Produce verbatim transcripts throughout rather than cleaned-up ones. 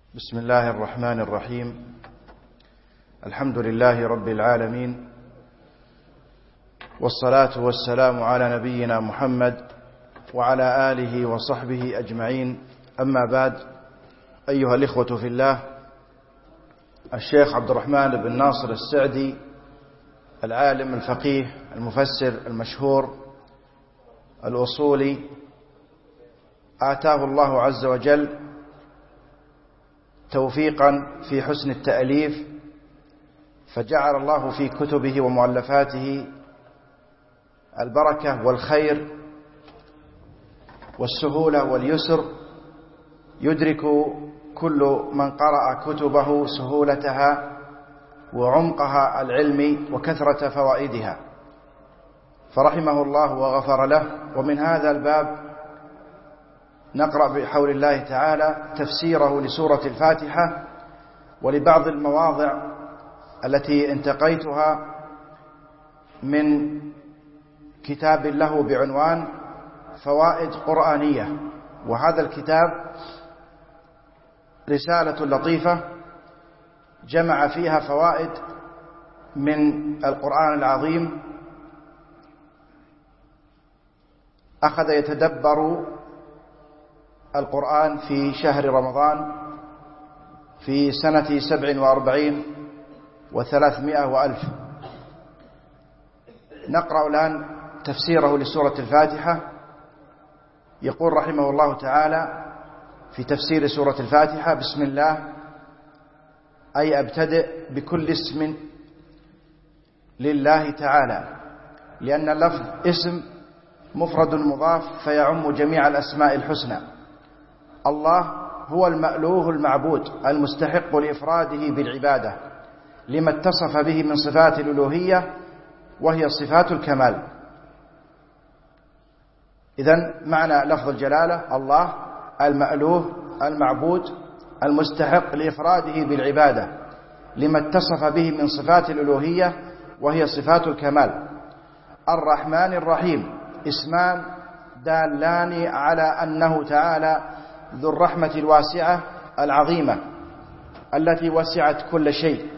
بسم الله الرحمن الرحيم. الحمد لله رب العالمين، والصلاة والسلام على نبينا محمد وعلى آله وصحبه أجمعين. أما بعد، أيها الإخوة في الله، الشيخ عبد الرحمن بن ناصر السعدي، العالم الفقيه المفسر المشهور الأصولي، آتاه الله عز وجل توفيقا في حسن التأليف، فجعل الله في كتبه ومؤلفاته البركة والخير والسهولة واليسر، يدرك كل من قرأ كتبه سهولتها وعمقها العلمي وكثرة فوائدها، فرحمه الله وغفر له. ومن هذا الباب نقرأ بحول الله تعالى تفسيره لسورة الفاتحة ولبعض المواضع التي انتقيتها من كتاب له بعنوان فوائد قرآنية. وهذا الكتاب رسالة لطيفة جمع فيها فوائد من القرآن العظيم، أخذ يتدبر القرآن في شهر رمضان في سنة سبع وأربعين وثلاثمائة وألف. نقرأ الآن تفسيره لسورة الفاتحة. يقول رحمه الله تعالى في تفسير سورة الفاتحة: بسم الله، أي أبتدئ بكل اسم لله تعالى، لأن اللفظ اسم مفرد مضاف فيعم جميع الأسماء الحسنى. الله هو المألوه المعبود المستحق لإفراده بالعبادة لما اتصف به من صفات الألوهية، وهي صفات الكمال. إذن معنى لفظ الجلالة: الله المألوه المعبود المستحق لإفراده بالعبادة لما اتصف به من صفات الألوهية، وهي صفات الكمال. الرحمن الرحيم اسمان دالان على أنه تعالى ذو الرحمة الواسعة العظيمة التي وسعت كل شيء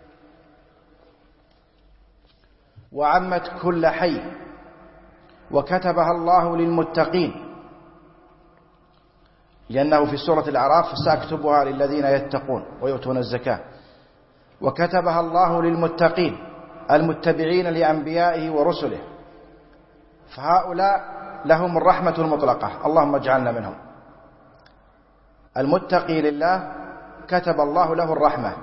وعمت كل حي، وكتبها الله للمتقين، لأنه في سورة الأعراف: سأكتبها للذين يتقون ويؤتون الزكاة. وكتبها الله للمتقين المتبعين لأنبيائه ورسله، فهؤلاء لهم الرحمة المطلقة، اللهم اجعلنا منهم. المتقي لله كتب الله له الرحمة.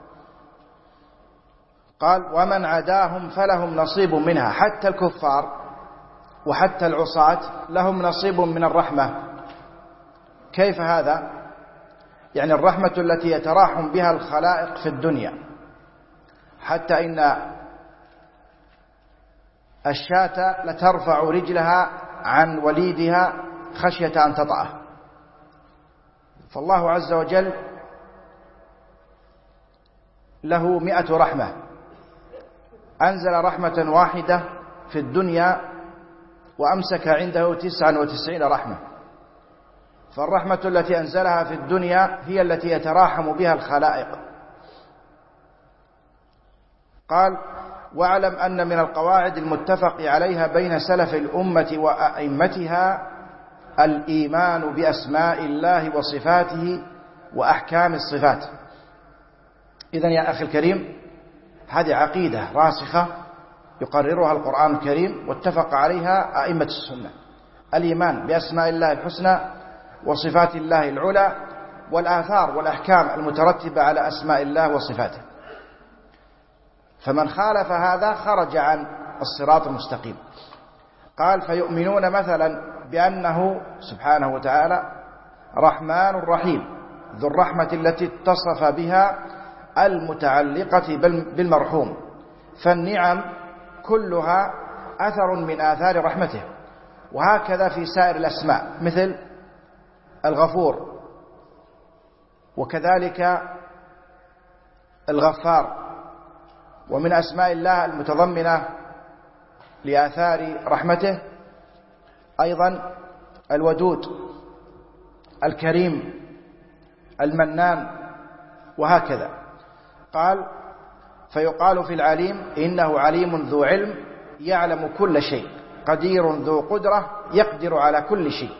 قال: ومن عداهم فلهم نصيب منها، حتى الكفار وحتى العصاة لهم نصيب من الرحمة. كيف هذا؟ يعني الرحمة التي يتراحم بها الخلائق في الدنيا، حتى إن الشاة لترفع رجلها عن وليدها خشية أن تطأه. فالله عز وجل له مئة رحمة، أنزل رحمة واحدة في الدنيا وأمسك عنده تسعا وتسعين رحمة. فالرحمة التي أنزلها في الدنيا هي التي يتراحم بها الخلائق. قال: واعلم أن من القواعد المتفق عليها بين سلف الأمة وأئمتها الإيمان بأسماء الله وصفاته وأحكام الصفات. إذن يا أخي الكريم، هذه عقيدة راسخة يقررها القرآن الكريم واتفق عليها أئمة السنة: الإيمان بأسماء الله الحسنى وصفات الله العلى، والآثار والأحكام المترتبة على أسماء الله وصفاته. فمن خالف هذا خرج عن الصراط المستقيم. قال: فيؤمنون مثلا بأنه سبحانه وتعالى رحمن رحيم، ذو الرحمة التي اتصف بها المتعلقة بالمرحوم، فالنعم كلها أثر من آثار رحمته. وهكذا في سائر الأسماء، مثل الغفور، وكذلك الغفار. ومن أسماء الله المتضمنة لآثار رحمته أيضا الودود، الكريم، المنان، وهكذا. قال فيقال في العليم إنه عليم ذو علم يعلم كل شيء، قدير ذو قدرة يقدر على كل شيء.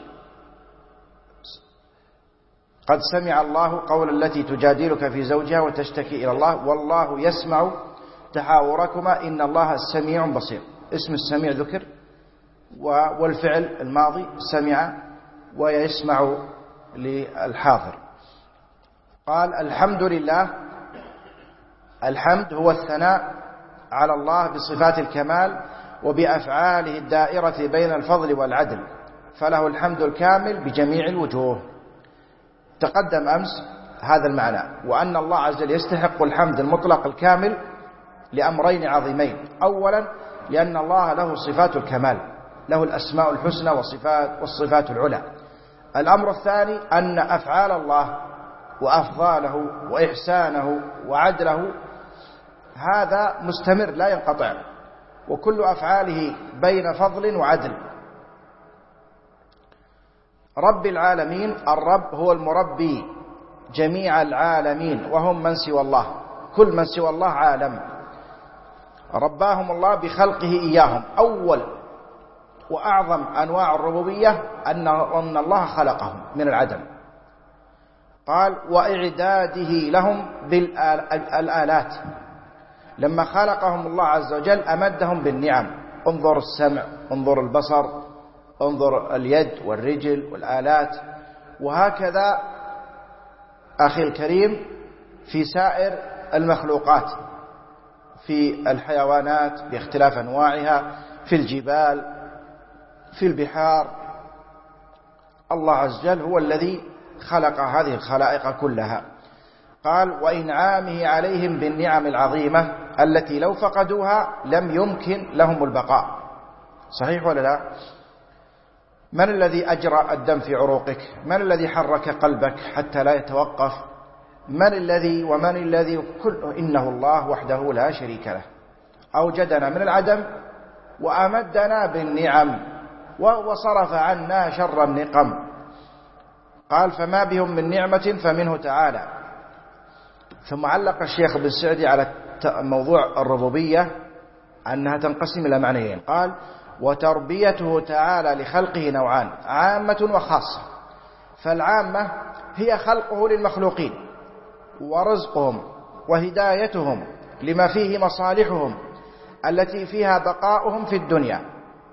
قد سمع الله قول التي تجادلك في زوجها وتشتكي إلى الله والله يسمع تحاوركما إن الله سميع بصير. اسم السميع ذكر والفعل الماضي سمع ويسمع للحاضر. قال الحمد لله. الحمد هو الثناء على الله بصفات الكمال وبأفعاله الدائرة بين الفضل والعدل، فله الحمد الكامل بجميع الوجوه. تقدم أمس هذا المعنى، وأن الله عز وجل يستحق الحمد المطلق الكامل لأمرين عظيمين. أولا لأن الله له صفات الكمال، له الأسماء الحسنى والصفات والصفات العلى. الأمر الثاني أن أفعال الله وأفضاله وإحسانه وعدله هذا مستمر لا ينقطع، وكل أفعاله بين فضل وعدل. رب العالمين، الرب هو المربي جميع العالمين وهم من سوى الله، كل من سوى الله عالم. رباهم الله بخلقه إياهم. أول وأعظم أنواع الربوبية أن الله خلقهم من العدم. قال وإعداده لهم بالآلات، لما خلقهم الله عز وجل أمدهم بالنعم. انظر السمع، انظر البصر، انظر اليد والرجل والآلات. وهكذا أخي الكريم في سائر المخلوقات، في الحيوانات باختلاف أنواعها، في الجبال، في البحار. الله عز وجل هو الذي خلق هذه الخلائق كلها. قال وإنعامه عليهم بالنعم العظيمة التي لو فقدوها لم يمكن لهم البقاء. صحيح ولا لا؟ من الذي أجرى الدم في عروقك؟ من الذي حرك قلبك حتى لا يتوقف؟ من الذي ومن الذي كل إنه الله وحده لا شريك له، أوجدنا من العدم وأمدنا بالنعم وصرف عنا شر النقم. قال فما بهم من نعمة فمنه تعالى. ثم علق الشيخ ابن سعدي على موضوع الربوبية أنها تنقسم إلى معنيين. قال وتربيته تعالى لخلقه نوعان، عامة وخاصة. فالعامة هي خلقه للمخلوقين ورزقهم وهدايتهم لما فيه مصالحهم التي فيها بقاؤهم في الدنيا.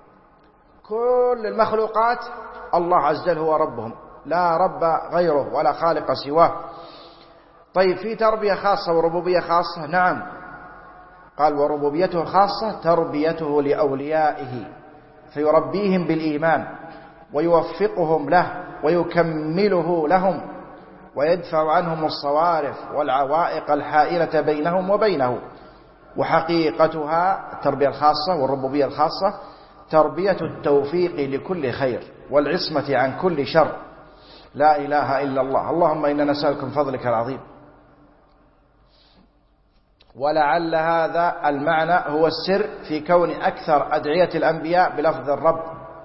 كل المخلوقات الله عز وجل هو ربهم، لا رب غيره ولا خالق سواه. طيب في تربية خاصة وربوبية خاصة؟ نعم. قال وربوبيته خاصة تربيته لأوليائه، فيربيهم بالإيمان ويوفقهم له ويكمله لهم ويدفع عنهم الصوارف والعوائق الحائلة بينهم وبينه. وحقيقتها التربية الخاصة والربوبية الخاصة تربية التوفيق لكل خير والعصمة عن كل شر. لا إله إلا الله. اللهم إنا نسألك من فضلك العظيم. ولعل هذا المعنى هو السر في كون أكثر أدعية الأنبياء بلفظ الرب.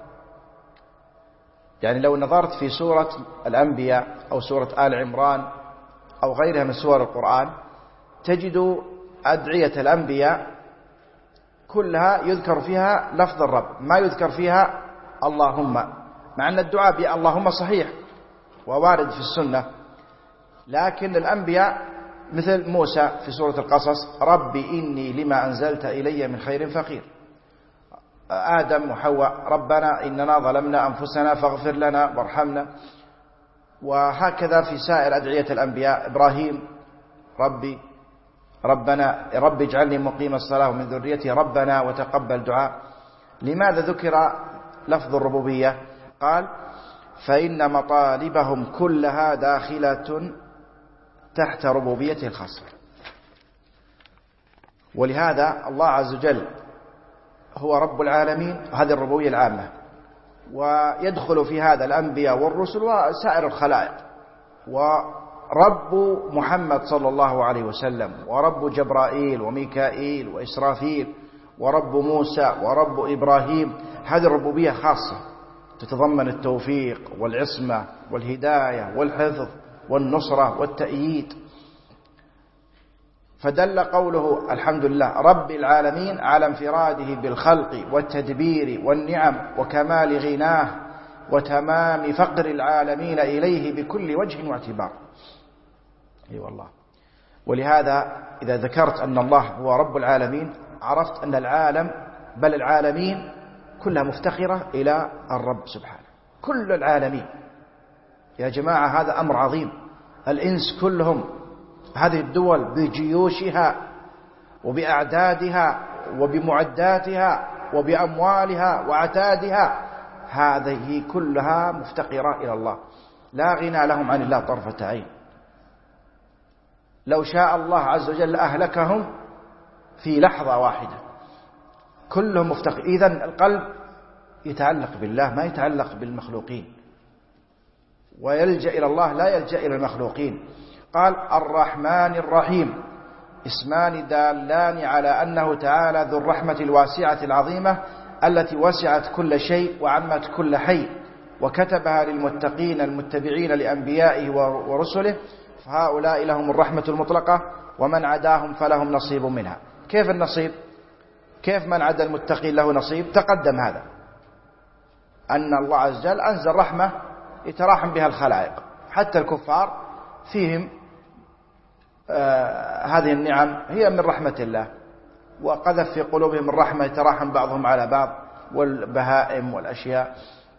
يعني لو نظرت في سورة الأنبياء أو سورة آل عمران أو غيرها من سور القرآن تجد أدعية الأنبياء كلها يذكر فيها لفظ الرب، ما يذكر فيها اللهم، مع أن الدعاء باللهم صحيح ووارد في السنة، لكن الأنبياء مثل موسى في سورة القصص ربي إني لما أنزلت إلي من خير فقير. آدم وحواء ربنا إننا ظلمنا أنفسنا فاغفر لنا وارحمنا. وهكذا في سائر أدعية الأنبياء. إبراهيم ربي ربنا رب اجعلني مقيم الصلاة ومن ذريتي ربنا وتقبل دعاء. لماذا ذكر لفظ الربوبية؟ قال فإن مطالبهم كلها داخلة تحت ربوبيته الخاصة. ولهذا الله عز وجل هو رب العالمين، هذه الربوبية العامة، ويدخل في هذا الأنبياء والرسل وسائر الخلائق. ورب محمد صلى الله عليه وسلم ورب جبرائيل وميكائيل وإسرافيل ورب موسى ورب إبراهيم، هذه الربوبية خاصة تتضمن التوفيق والعصمة والهداية والحفظ والنصرة والتأييد. فدل قوله الحمد لله رب العالمين على انفراده بالخلق والتدبير والنعم وكمال غناه وتمام فقر العالمين إليه بكل وجه واعتبار. أي والله. ولهذا إذا ذكرت أن الله هو رب العالمين عرفت أن العالم بل العالمين كلها مفتقرة إلى الرب سبحانه، كل العالمين يا جماعة. هذا أمر عظيم. الإنس كلهم، هذه الدول بجيوشها وبأعدادها وبمعداتها وبأموالها وعتادها، هذه كلها مفتقرة إلى الله، لا غنى لهم عن الله طرفة عين. لو شاء الله عز وجل أهلكهم في لحظة واحدة، كلهم مفتقر. إذن القلب يتعلق بالله ما يتعلق بالمخلوقين، ويلجأ إلى الله لا يلجأ إلى المخلوقين. قال الرحمن الرحيم اسمان دالان على أنه تعالى ذو الرحمة الواسعة العظيمة التي وسعت كل شيء وعمت كل حي، وكتبها للمتقين المتبعين لأنبيائه ورسله، فهؤلاء لهم الرحمة المطلقة ومن عداهم فلهم نصيب منها. كيف النصيب؟ كيف من عدا المتقين له نصيب؟ تقدم هذا أن الله عز وجل أنزل رحمة يتراحم بها الخلائق، حتى الكفار فيهم آه هذه النعم هي من رحمة الله، وقذف في قلوبهم الرحمة يتراحم بعضهم على بعض، والبهائم والأشياء.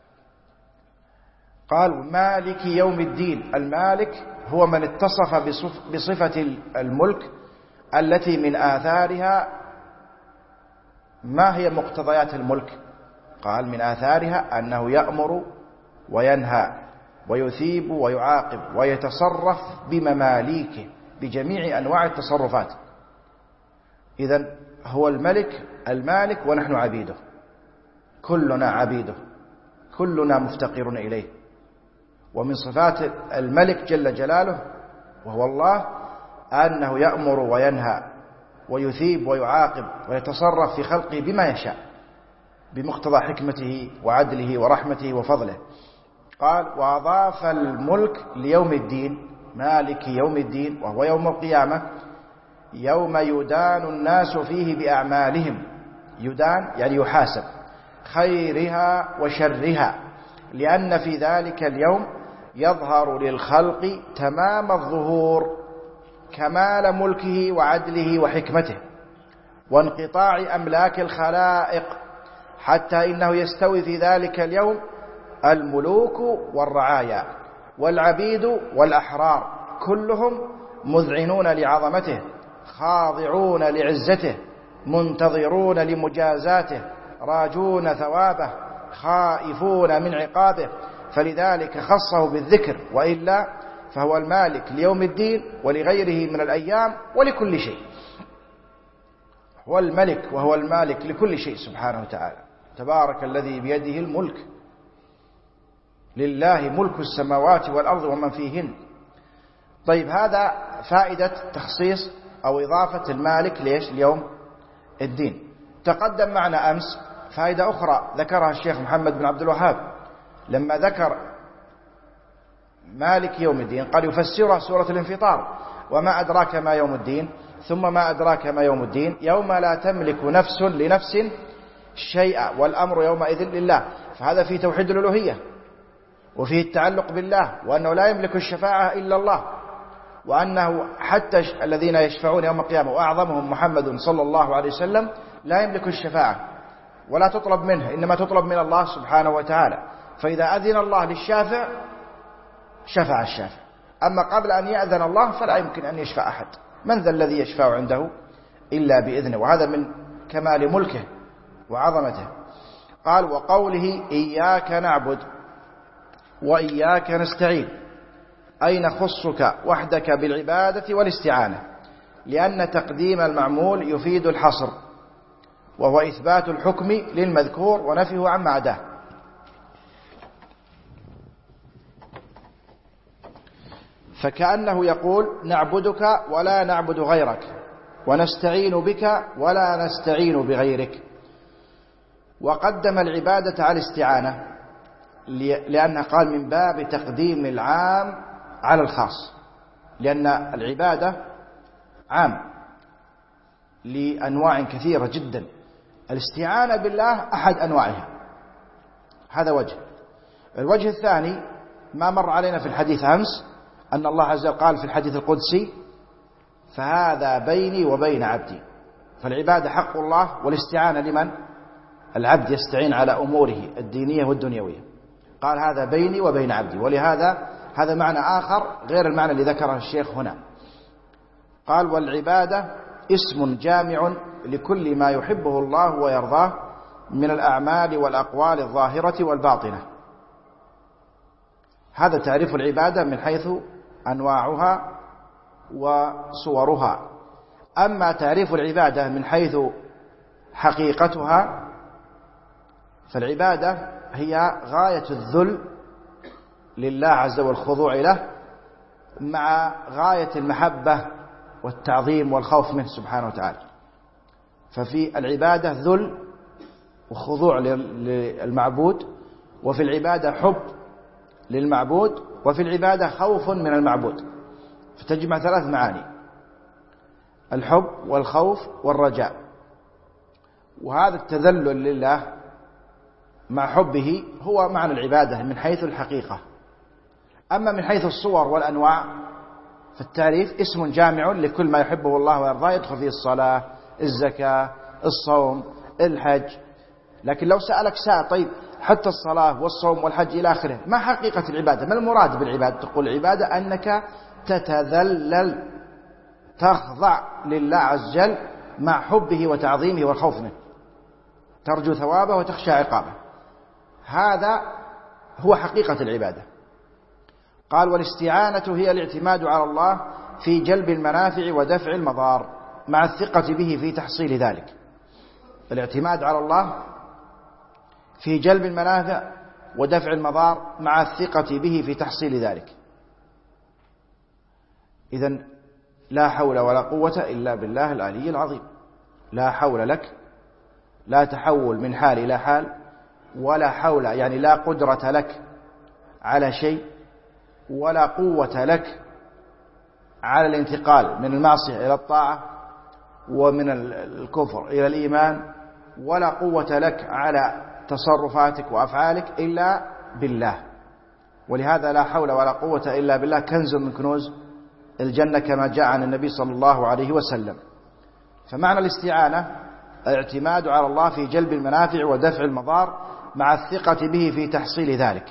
قال مالك يوم الدين. المالك هو من اتصف بصفة الملك التي من آثارها. ما هي مقتضيات الملك؟ قال من آثارها أنه يأمر وينهى ويثيب ويعاقب ويتصرف بمماليكه بجميع أنواع التصرفات. إذن هو الملك المالك ونحن عبيده، كلنا عبيده، كلنا مفتقرون إليه. ومن صفات الملك جل جلاله وهو الله أنه يأمر وينهى ويثيب ويعاقب ويتصرف في خلقه بما يشاء بمقتضى حكمته وعدله ورحمته وفضله. قال وأضاف الملك ليوم الدين، مالك يوم الدين وهو يوم القيامة، يوم يدان الناس فيه بأعمالهم. يدان يعني يحاسب، خيرها وشرها، لأن في ذلك اليوم يظهر للخلق تمام الظهور كمال ملكه وعدله وحكمته وانقطاع أملاك الخلائق، حتى إنه يستوي في ذلك اليوم الملوك والرعايا والعبيد والأحرار كلهم مذعنون لعظمته، خاضعون لعزته، منتظرون لمجازاته، راجون ثوابه، خائفون من عقابه. فلذلك خصه بالذكر، وإلا فهو المالك ليوم الدين ولغيره من الأيام ولكل شيء. هو الملك وهو المالك لكل شيء سبحانه وتعالى. تبارك الذي بيده الملك، لله ملك السماوات والأرض ومن فيهن. طيب هذا فائدة تخصيص أو إضافة المالك ليش اليوم الدين. تقدم معنا أمس فائدة أخرى ذكرها الشيخ محمد بن عبد الوهاب لما ذكر مالك يوم الدين، قال يفسرها سورة الانفطار وما أدراك ما يوم الدين، ثم ما أدراك ما يوم الدين يوم لا تملك نفس لنفس شيئا والأمر يومئذ لله. فهذا في توحيد الألوهية وفيه التعلق بالله، وأنه لا يملك الشفاعة إلا الله، وأنه حتى الذين يشفعون يوم القيامة وأعظمهم محمد صلى الله عليه وسلم لا يملك الشفاعة ولا تطلب منه، إنما تطلب من الله سبحانه وتعالى. فإذا أذن الله للشافع شفع الشافع، أما قبل أن يأذن الله فلا يمكن أن يشفع أحد. من ذا الذي يشفع عنده إلا بإذنه، وهذا من كمال ملكه وعظمته. قال وقوله إياك نعبد وإياك نستعين، أي نخصك وحدك بالعبادة والاستعانة، لأن تقديم المعمول يفيد الحصر، وهو إثبات الحكم للمذكور ونفيه عما عداه. فكأنه يقول نعبدك ولا نعبد غيرك، ونستعين بك ولا نستعين بغيرك. وقدم العبادة على الاستعانة لأنه قال من باب تقديم العام على الخاص، لأن العبادة عام لأنواع كثيرة جدا. الاستعانة بالله أحد أنواعها، هذا وجه. الوجه الثاني ما مر علينا في الحديث أمس، أن الله عز وجل قال في الحديث القدسي: فهذا بيني وبين عبدي. فالعبادة حق الله، والاستعانة لمن؟ العبد يستعين على أموره الدينية والدنيوية. قال: هذا بيني وبين عبدي. ولهذا هذا معنى آخر غير المعنى اللي ذكره الشيخ هنا. قال: والعبادة اسم جامع لكل ما يحبه الله ويرضاه من الأعمال والأقوال الظاهرة والباطنة. هذا تعريف العبادة من حيث أنواعها وصورها. أما تعريف العبادة من حيث حقيقتها، فالعبادة هي غاية الذل لله عز وجل والخضوع له، مع غاية المحبة والتعظيم والخوف منه سبحانه وتعالى. ففي العبادة ذل وخضوع للمعبود، وفي العبادة حب للمعبود، وفي العبادة خوف من المعبود. فتجمع ثلاث معاني: الحب والخوف والرجاء. وهذا التذلل لله مع حبه هو معنى العبادة من حيث الحقيقة. أما من حيث الصور والأنواع، فالتعريف اسم جامع لكل ما يحبه الله ويرضاه، يدخل فيه الصلاة، الزكاة، الصوم، الحج. لكن لو سألك سائل: طيب حتى الصلاة والصوم والحج إلى آخره، ما حقيقة العبادة؟ ما المراد بالعبادة؟ تقول: العبادة أنك تتذلل، تخضع لله عز وجل مع حبه وتعظيمه والخوف منه، ترجو ثوابه وتخشى عقابه. هذا هو حقيقة العبادة. قال: والاستعانة هي الاعتماد على الله في جلب المنافع ودفع المضار مع الثقة به في تحصيل ذلك. الاعتماد على الله في جلب المنافع ودفع المضار مع الثقة به في تحصيل ذلك. إذن لا حول ولا قوة إلا بالله العلي العظيم. لا حول لك، لا تحول من حال إلى حال، ولا حول يعني لا قدرة لك على شيء، ولا قوة لك على الانتقال من المعصية إلى الطاعة، ومن الكفر إلى الإيمان، ولا قوة لك على تصرفاتك وأفعالك إلا بالله. ولهذا لا حول ولا قوة إلا بالله كنز من كنوز الجنة، كما جاء عن النبي صلى الله عليه وسلم. فمعنى الاستعانة الاعتماد على الله في جلب المنافع ودفع المضار مع الثقة به في تحصيل ذلك.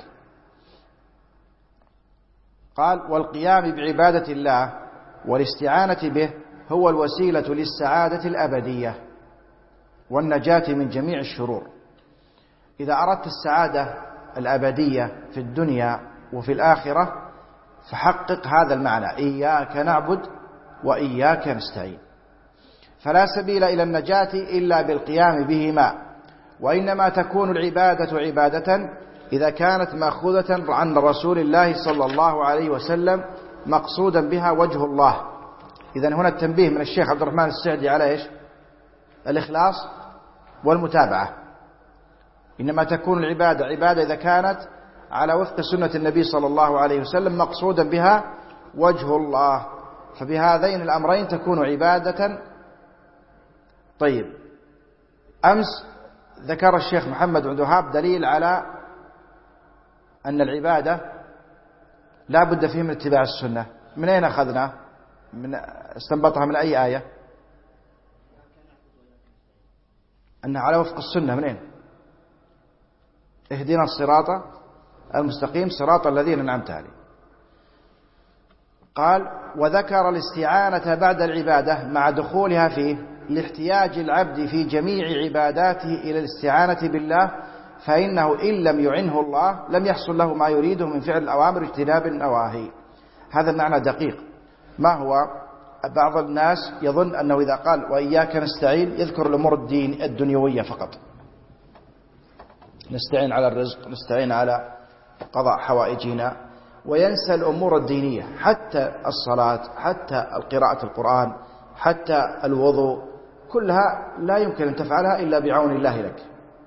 قال: والقيام بعبادة الله والاستعانة به هو الوسيلة للسعادة الأبدية والنجاة من جميع الشرور. إذا أردت السعادة الأبدية في الدنيا وفي الآخرة، فحقق هذا المعنى: إياك نعبد وإياك نستعين. فلا سبيل إلى النجاة إلا بالقيام بهما، وإنما تكون العبادة عبادة إذا كانت مأخوذة عن رسول الله صلى الله عليه وسلم مقصودا بها وجه الله. إذن هنا التنبيه من الشيخ عبد الرحمن السعدي على إيش؟ الإخلاص والمتابعة. إنما تكون العبادة عبادة إذا كانت على وفق سنة النبي صلى الله عليه وسلم مقصودا بها وجه الله، فبهذين الأمرين تكون عبادة. طيب، أمس ذكر الشيخ محمد عبد الوهاب دليل على أن العبادة لا بد فيه من اتباع السنة. من أين أخذنا؟ من استنبطها من أي آية؟ أنها على وفق السنة. من أين؟ اهدنا الصراط المستقيم صراط الذين أنعمت عليهم. قال: وذكر الاستعانة بعد العبادة مع دخولها فيه لاحتياج العبد في جميع عباداته إلى الاستعانة بالله، فإنه إن لم يعنه الله لم يحصل له ما يريده من فعل الأوامر واجتناب النواهي. هذا معنى دقيق. ما هو؟ بعض الناس يظن أنه إذا قال وإياك نستعين يذكر الأمور الدين الدنيوية فقط، نستعين على الرزق، نستعين على قضاء حوائجنا، وينسى الأمور الدينية، حتى الصلاة، حتى قراءة القرآن، حتى الوضوء، كلها لا يمكن أن تفعلها إلا بعون الله لك،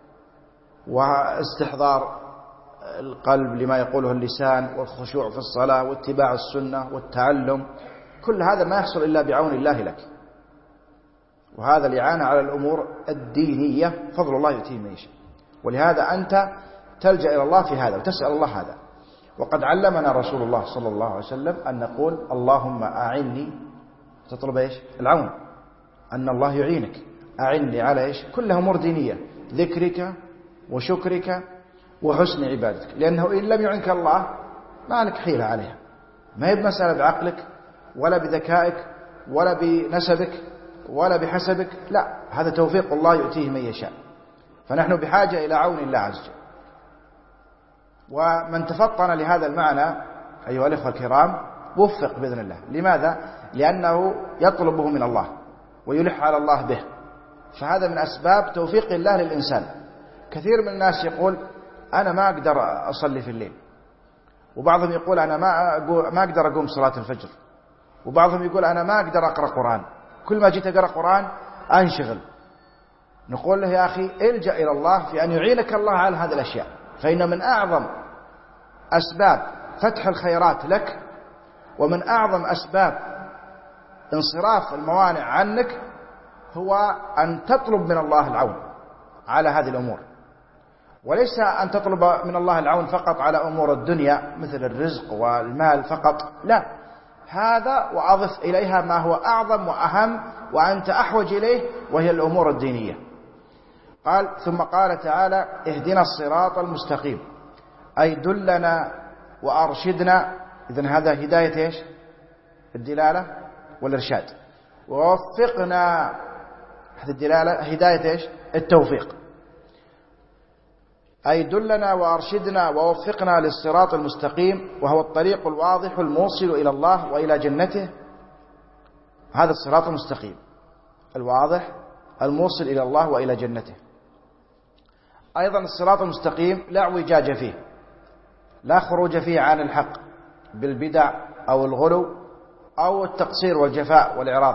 واستحضار القلب لما يقوله اللسان، والخشوع في الصلاة، واتباع السنة، والتعلم، كل هذا ما يحصل إلا بعون الله لك. وهذا الإعانة على الأمور الدينية فضل الله يؤتيه من يشاء. ولهذا أنت تلجأ إلى الله في هذا وتسأل الله هذا. وقد علمنا رسول الله صلى الله عليه وسلم أن نقول اللهم أعني، تطلب إيش؟ العون، أن الله يعينك، أعني على إيش؟ كلها أمور دينية، ذكرك وشكرك وحسن عبادتك، لأنه إن لم يعنك الله ما لك حيلة عليها. ما هي بمسألة بعقلك ولا بذكائك ولا بنسبك ولا بحسبك، لا، هذا توفيق الله يؤتيه من يشاء. فنحن بحاجة إلى عون الله عز وجل. ومن تفطن لهذا المعنى أيها الأخوة الكرام وفق بإذن الله. لماذا؟ لأنه يطلبه من الله ويلح على الله به، فهذا من أسباب توفيق الله للإنسان. كثير من الناس يقول أنا ما أقدر أصلي في الليل، وبعضهم يقول أنا ما ما أقدر أقوم صلاة الفجر، وبعضهم يقول أنا ما أقدر أقرأ قرآن، كل ما جيت أقرأ قرآن أنشغل. نقول له يا أخي الجأ إلى الله في أن يعينك الله على هذه الأشياء، فإن من أعظم أسباب فتح الخيرات لك ومن أعظم أسباب انصراف الموانع عنك هو أن تطلب من الله العون على هذه الأمور، وليس أن تطلب من الله العون فقط على أمور الدنيا مثل الرزق والمال فقط، لا، هذا وأضف إليها ما هو أعظم وأهم وأنت أحوج إليه، وهي الأمور الدينية. قال ثم قال تعالى اهدنا الصراط المستقيم، أي دلنا وأرشدنا. إذن هذا هداية إيش؟ الدلالة والإرشاد. ووفقنا، هذه الدلالة هداية إيش؟ التوفيق. أي دلنا وأرشدنا ووفقنا للصراط المستقيم، وهو الطريق الواضح الموصل إلى الله وإلى جنته. هذا الصراط المستقيم الواضح الموصل إلى الله وإلى جنته. أيضا الصراط المستقيم لا اعوجاج فيه، لا خروج فيه عن الحق بالبدع أو الغلو أو التقصير والجفاء والإعراض.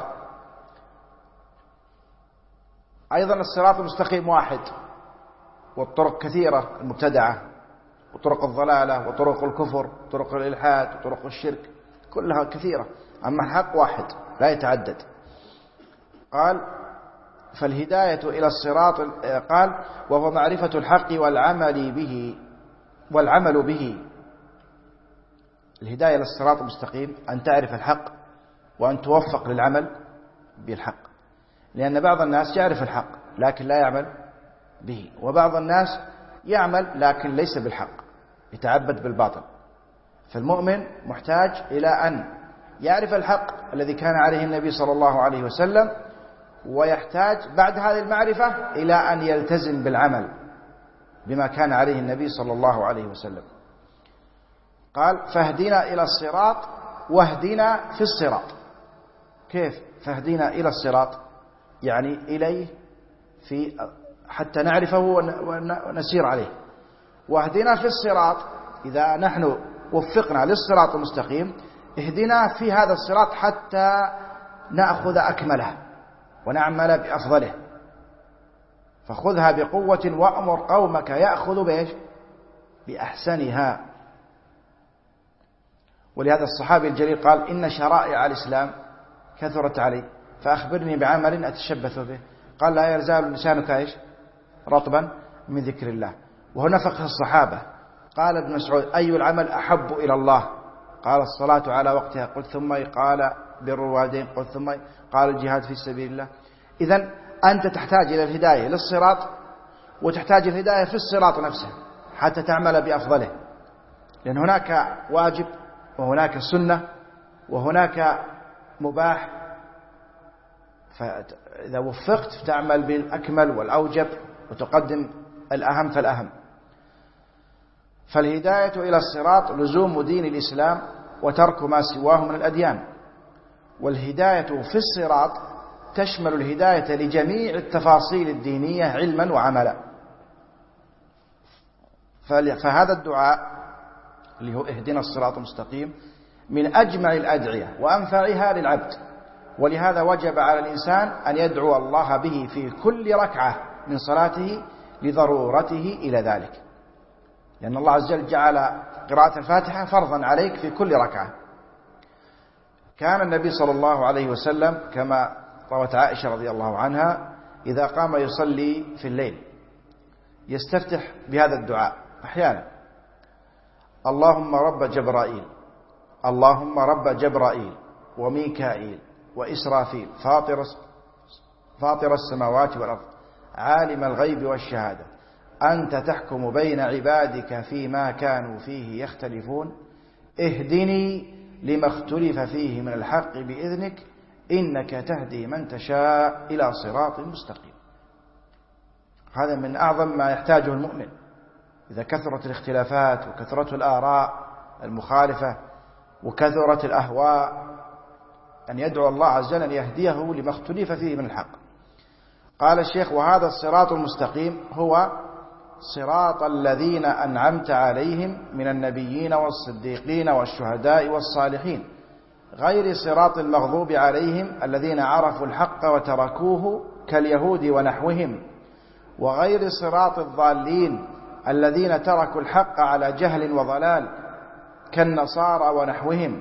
أيضا الصراط المستقيم واحد، والطرق كثيرة المبتدعة وطرق الضلالة وطرق الكفر وطرق الإلحاد وطرق الشرك كلها كثيرة، أما الحق واحد لا يتعدد. قال فالهداية إلى الصراط، قال وهو معرفة الحق والعمل به والعمل به. الهداية إلى الصراط المستقيم أن تعرف الحق وأن توفق للعمل بالحق، لأن بعض الناس يعرف الحق لكن لا يعمل به، وبعض الناس يعمل لكن ليس بالحق، يتعبد بالباطل. فالمؤمن محتاج إلى أن يعرف الحق الذي كان عليه النبي صلى الله عليه وسلم، ويحتاج بعد هذه المعرفة إلى أن يلتزم بالعمل بما كان عليه النبي صلى الله عليه وسلم. قال فاهدنا إلى الصراط واهدنا في الصراط. كيف فاهدنا إلى الصراط؟ يعني إليه في حتى نعرفه ونسير عليه. واهدنا في الصراط، إذا نحن وفقنا للصراط المستقيم اهدنا في هذا الصراط حتى نأخذ أكمله ونعمل بأفضله. فخذها بقوة وأمر قومك يأخذ بإيش؟ بأحسنها. ولهذا الصحابي الجليل قال إن شرائع الإسلام كثرت علي فأخبرني بعمل أتشبث به. قال لا يزال لسانك إيش؟ رطبا من ذكر الله. وهنا فقه الصحابة. قال ابن مسعود أي العمل أحب إلى الله؟ قال الصلاة على وقتها. قلت ثم قال بر الوالدين. قلت ثم قال الجهاد في سبيل الله. إذن أنت تحتاج إلى الهداية للصراط، وتحتاج الهداية في الصراط نفسه حتى تعمل بأفضله، لأن هناك واجب وهناك سنة وهناك مباح، فإذا وفقت تعمل بالأكمل والأوجب وتقدم الأهم فالأهم. فالهداية إلى الصراط لزوم دين الإسلام وترك ما سواه من الأديان. والهداية في الصراط تشمل الهداية لجميع التفاصيل الدينية علما وعملا. فهذا الدعاء اللي هو اهدنا الصراط المستقيم من أجمع الأدعية وأنفعها للعبد، ولهذا وجب على الإنسان أن يدعو الله به في كل ركعة من صلاته لضرورته إلى ذلك، لأن الله عز وجل جعل قراءة الفاتحة فرضا عليك في كل ركعة. كان النبي صلى الله عليه وسلم كما روت عائشة رضي الله عنها إذا قام يصلي في الليل يستفتح بهذا الدعاء أحيانا: اللهم رب جبرائيل، اللهم رب جبرائيل وميكائيل وإسرافيل فاطر فاطر السماوات والأرض عالم الغيب والشهادة أنت تحكم بين عبادك فيما كانوا فيه يختلفون اهدني لما اختلف فيه من الحق بإذنك إنك تهدي من تشاء إلى صراط مستقيم. هذا من أعظم ما يحتاجه المؤمن إذا كثرت الاختلافات وكثرت الآراء المخالفة وكثرت الأهواء، أن يدعو الله عز وجل أن يهديه لما اختلف فيه من الحق. قال الشيخ: وهذا الصراط المستقيم هو صراط الذين أنعمت عليهم من النبيين والصديقين والشهداء والصالحين، غير صراط المغضوب عليهم الذين عرفوا الحق وتركوه كاليهود ونحوهم، وغير صراط الضالين الذين تركوا الحق على جهل وضلال كالنصارى ونحوهم.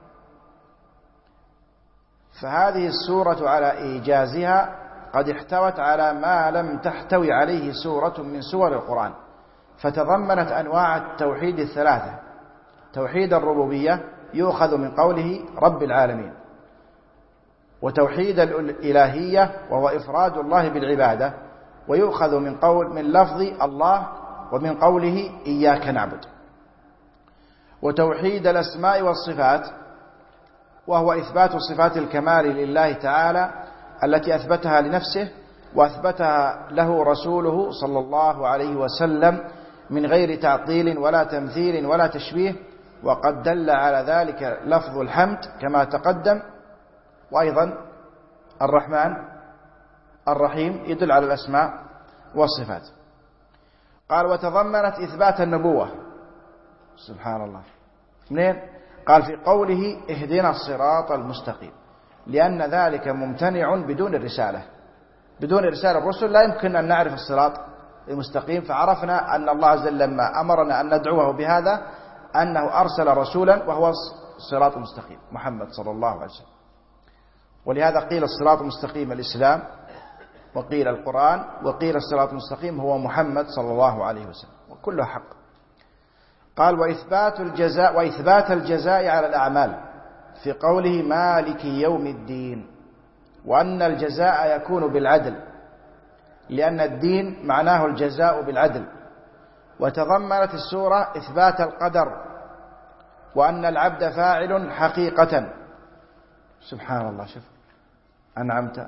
فهذه السورة على إيجازها قد احتوت على ما لم تحتوي عليه سورة من سور القرآن، فتضمنت أنواع التوحيد الثلاثة: توحيد الربوبية يؤخذ من قوله رب العالمين، وتوحيد الإلهية وهو إفراد الله بالعبادة ويؤخذ من قول من لفظ الله ومن قوله إياك نعبد، وتوحيد الأسماء والصفات وهو إثبات صفات الكمال لله تعالى التي أثبتها لنفسه وأثبتها له رسوله صلى الله عليه وسلم من غير تعطيل ولا تمثيل ولا تشبيه، وقد دل على ذلك لفظ الحمد كما تقدم، وأيضا الرحمن الرحيم يدل على الأسماء والصفات. قال: وتضمنت إثبات النبوة. سبحان الله، منين؟ قال: في قوله اهدنا الصراط المستقيم، لأن ذلك ممتنع بدون الرسالة. بدون إرسال الرسل لا يمكن أن نعرف الصراط المستقيم، فعرفنا أن الله عز وجل لما أمرنا أن ندعوه بهذا أنه أرسل رسولا وهو الصراط المستقيم محمد صلى الله عليه وسلم. ولهذا قيل الصراط المستقيم الإسلام، وقيل القرآن، وقيل الصراط المستقيم هو محمد صلى الله عليه وسلم، وكله حق. قال: وإثبات الجزاء وإثبات الجزاء على الأعمال في قوله مالك يوم الدين، وأن الجزاء يكون بالعدل، لأن الدين معناه الجزاء بالعدل. وتضمنت السورة إثبات القدر، وأن العبد فاعل حقيقة. سبحان الله، شوف أنعمت.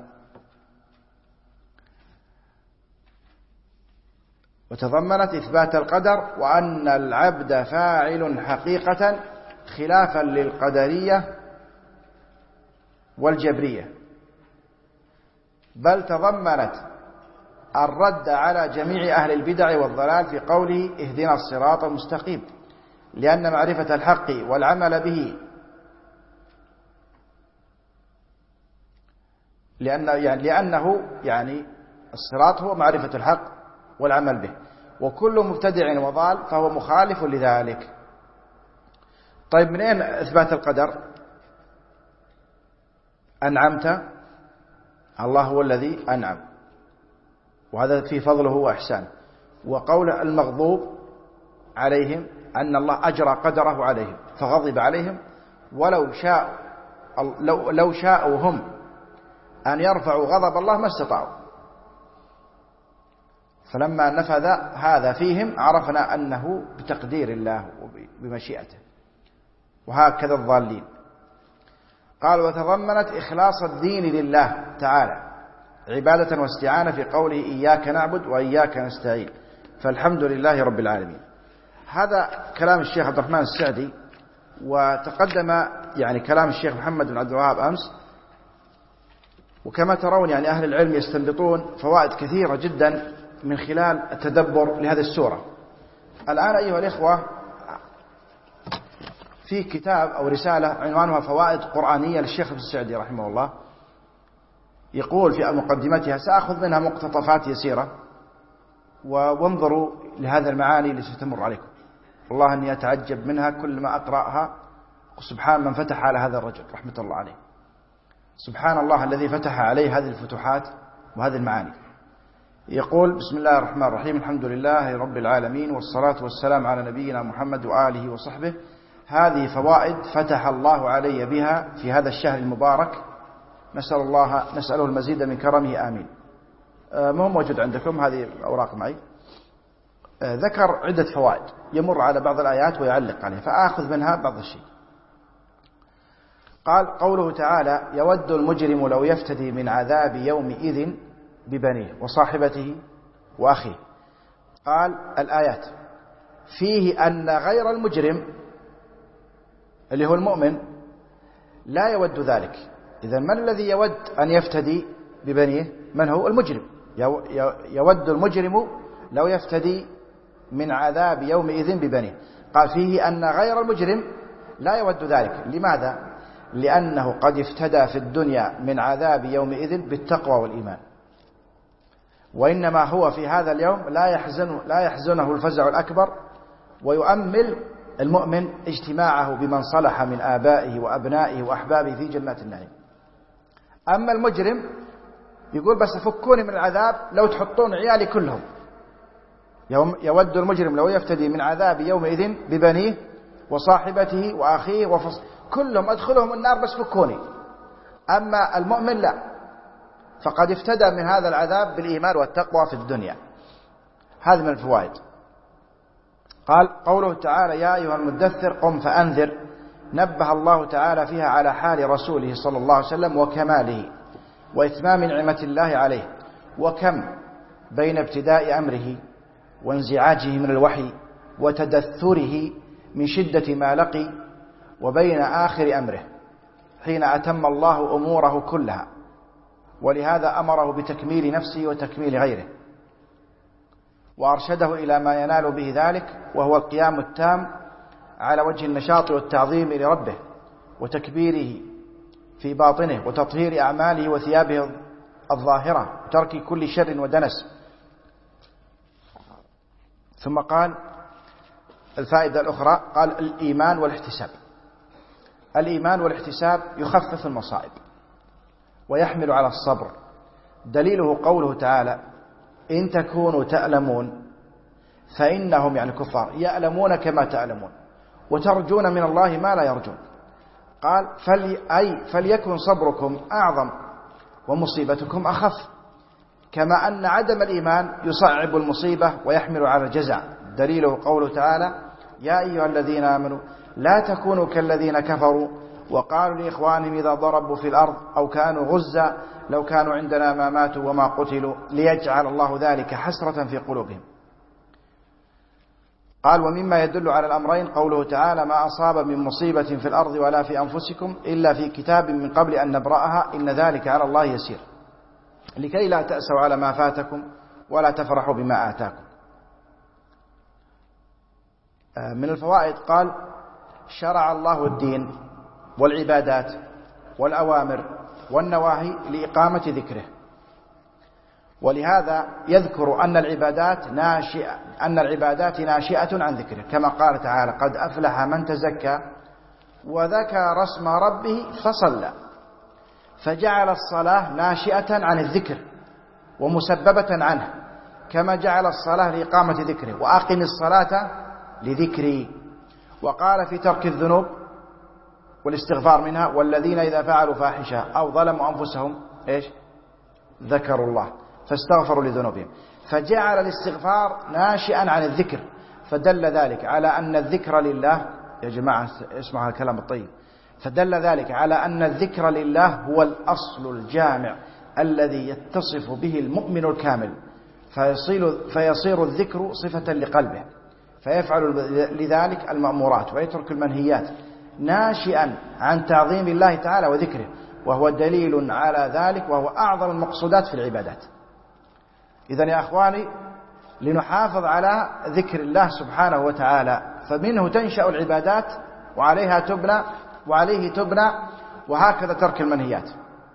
وتضمنت إثبات القدر وأن العبد فاعل حقيقة خلافا للقدرية والجبرية، بل تضمنت الرد على جميع أهل البدع والضلال في قوله اهدنا الصراط المستقيم، لأن معرفة الحق والعمل به لأن يعني لأنه يعني الصراط هو معرفة الحق والعمل به، وكل مبتدع وضال فهو مخالف لذلك. طيب، من أين إثبات القدر؟ أنعمت، الله هو الذي أنعم، وهذا في فضله وإحسانه. وقول المغضوب عليهم أن الله أجرى قدره عليهم فغضب عليهم، ولو شاء لو, لو شاءوا هم أن يرفعوا غضب الله ما استطاعوا، فلما نفذ هذا فيهم عرفنا أنه بتقدير الله وبمشيئته. وهكذا الضالين. قال: وتضمنت إخلاص الدين لله تعالى عبادة واستعانة في قوله إياك نعبد وإياك نستعين، فالحمد لله رب العالمين. هذا كلام الشيخ عبد الرحمن السعدي، وتقدم يعني كلام الشيخ محمد بن عبد الوهاب أمس. وكما ترون يعني أهل العلم يستنبطون فوائد كثيرة جدا من خلال التدبر لهذه السورة. الآن أيها الإخوة، في كتاب أو رسالة عنوانها فوائد قرآنية للشيخ السعدي رحمه الله، يقول في مقدمتها، سأخذ منها مقتطفات يسيرة وانظروا لهذا المعاني التي ستمر عليكم. والله أني أتعجب منها كل ما أقرأها، سبحان من فتح على هذا الرجل رحمة الله عليه. سبحان الله الذي فتح عليه هذه الفتوحات وهذه المعاني. يقول: بسم الله الرحمن الرحيم، الحمد لله رب العالمين، والصلاة والسلام على نبينا محمد وآله وصحبه. هذه فوائد فتح الله علي بها في هذا الشهر المبارك، نسأل الله نسأله المزيد من كرمه، آمين. ما موجود عندكم هذه الأوراق معي. ذكر عدة فوائد، يمر على بعض الآيات ويعلق عليها، فآخذ منها بعض الشيء. قال: قوله تعالى: يود المجرم لو يفتدي من عذاب يومئذ ببنيه وصاحبته وأخيه. قال: الآيات فيه أن غير المجرم اللي هو المؤمن لا يود ذلك. إذن من الذي يود أن يفتدي ببنيه؟ من هو؟ المجرم. يود المجرم لو يفتدي من عذاب يومئذ ببنيه. قال: فيه أن غير المجرم لا يود ذلك. لماذا؟ لأنه قد افتدى في الدنيا من عذاب يومئذ بالتقوى والإيمان، وإنما هو في هذا اليوم لا يحزن لا يحزنه الفزع الأكبر، ويؤمل المؤمن اجتماعه بمن صلح من آبائه وأبنائه وأحبابه في جنات النعيم. أما المجرم يقول: بس فكوني من العذاب لو تحطون عيالي كلهم. يود المجرم لو يفتدي من عذاب يومئذ ببنيه وصاحبته وأخيه وفص كلهم أدخلهم النار بس فكوني. أما المؤمن لا، فقد افتدى من هذا العذاب بالإيمان والتقوى في الدنيا. هذه من الفوائد. قال: قوله تعالى: يا أيها المدثر قم فأنذر. نبه الله تعالى فيها على حال رسوله صلى الله عليه وسلم وكماله وإتمام نعمة الله عليه، وكم بين ابتداء أمره وانزعاجه من الوحي وتدثره من شدة ما لقي، وبين آخر أمره حين أتم الله أموره كلها، ولهذا أمره بتكميل نفسه وتكميل غيره، وأرشده إلى ما ينال به ذلك، وهو القيام التام على وجه النشاط والتعظيم لربه وتكبيره في باطنه وتطهير أعماله وثيابه الظاهرة وترك كل شر ودنس. ثم قال الفائدة الأخرى، قال: الإيمان والاحتساب. الإيمان والاحتساب يخفف المصائب ويحمل على الصبر. دليله قوله تعالى: إن تكونوا تألمون فإنهم يعني كفار يألمون كما تألمون وترجون من الله ما لا يرجون. قال: فلي أي فليكن صبركم أعظم ومصيبتكم أخف، كما أن عدم الإيمان يصعب المصيبة ويحمل على الجزع. دليله قوله تعالى: يا أيها الذين آمنوا لا تكونوا كالذين كفروا وقالوا لإخوانهم إذا ضربوا في الأرض أو كانوا غزا لو كانوا عندنا ما ماتوا وما قتلوا ليجعل الله ذلك حسرة في قلوبهم. قال: ومما يدل على الأمرين قوله تعالى: ما أصاب من مصيبة في الأرض ولا في أنفسكم إلا في كتاب من قبل أن نبرأها إن ذلك على الله يسير، لكي لا تأسوا على ما فاتكم ولا تفرحوا بما آتاكم. من الفوائد قال: شرع الله الدين والعبادات والأوامر والنواهي لإقامة ذكره، ولهذا يذكر أن العبادات ناشئة أن العبادات ناشئة عن ذكره، كما قال تعالى: قد أفلح من تزكى وذكر اسم ربه فصلى، فجعل الصلاة ناشئة عن الذكر ومسببة عنه، كما جعل الصلاة لإقامة ذكره: وأقم الصلاة لذكري. وقال في ترك الذنوب والاستغفار منها: والذين إذا فعلوا فاحشة أو ظلموا أنفسهم إيش؟ ذكروا الله فاستغفروا لذنوبهم. فجعل الاستغفار ناشئا عن الذكر، فدل ذلك على أن الذكر لله. يا جماعة اسمعوا الكلام الطيب. فدل ذلك على أن الذكر لله هو الأصل الجامع الذي يتصف به المؤمن الكامل، فيصير, فيصير الذكر صفة لقلبه، فيفعل لذلك المأمورات ويترك المنهيات، ناشئا عن تعظيم الله تعالى وذكره، وهو دليل على ذلك، وهو أعظم المقصودات في العبادات. إذن يا أخواني، لنحافظ على ذكر الله سبحانه وتعالى، فمنه تنشأ العبادات وعليها تبنى وعليه تبنى، وهكذا ترك المنهيات.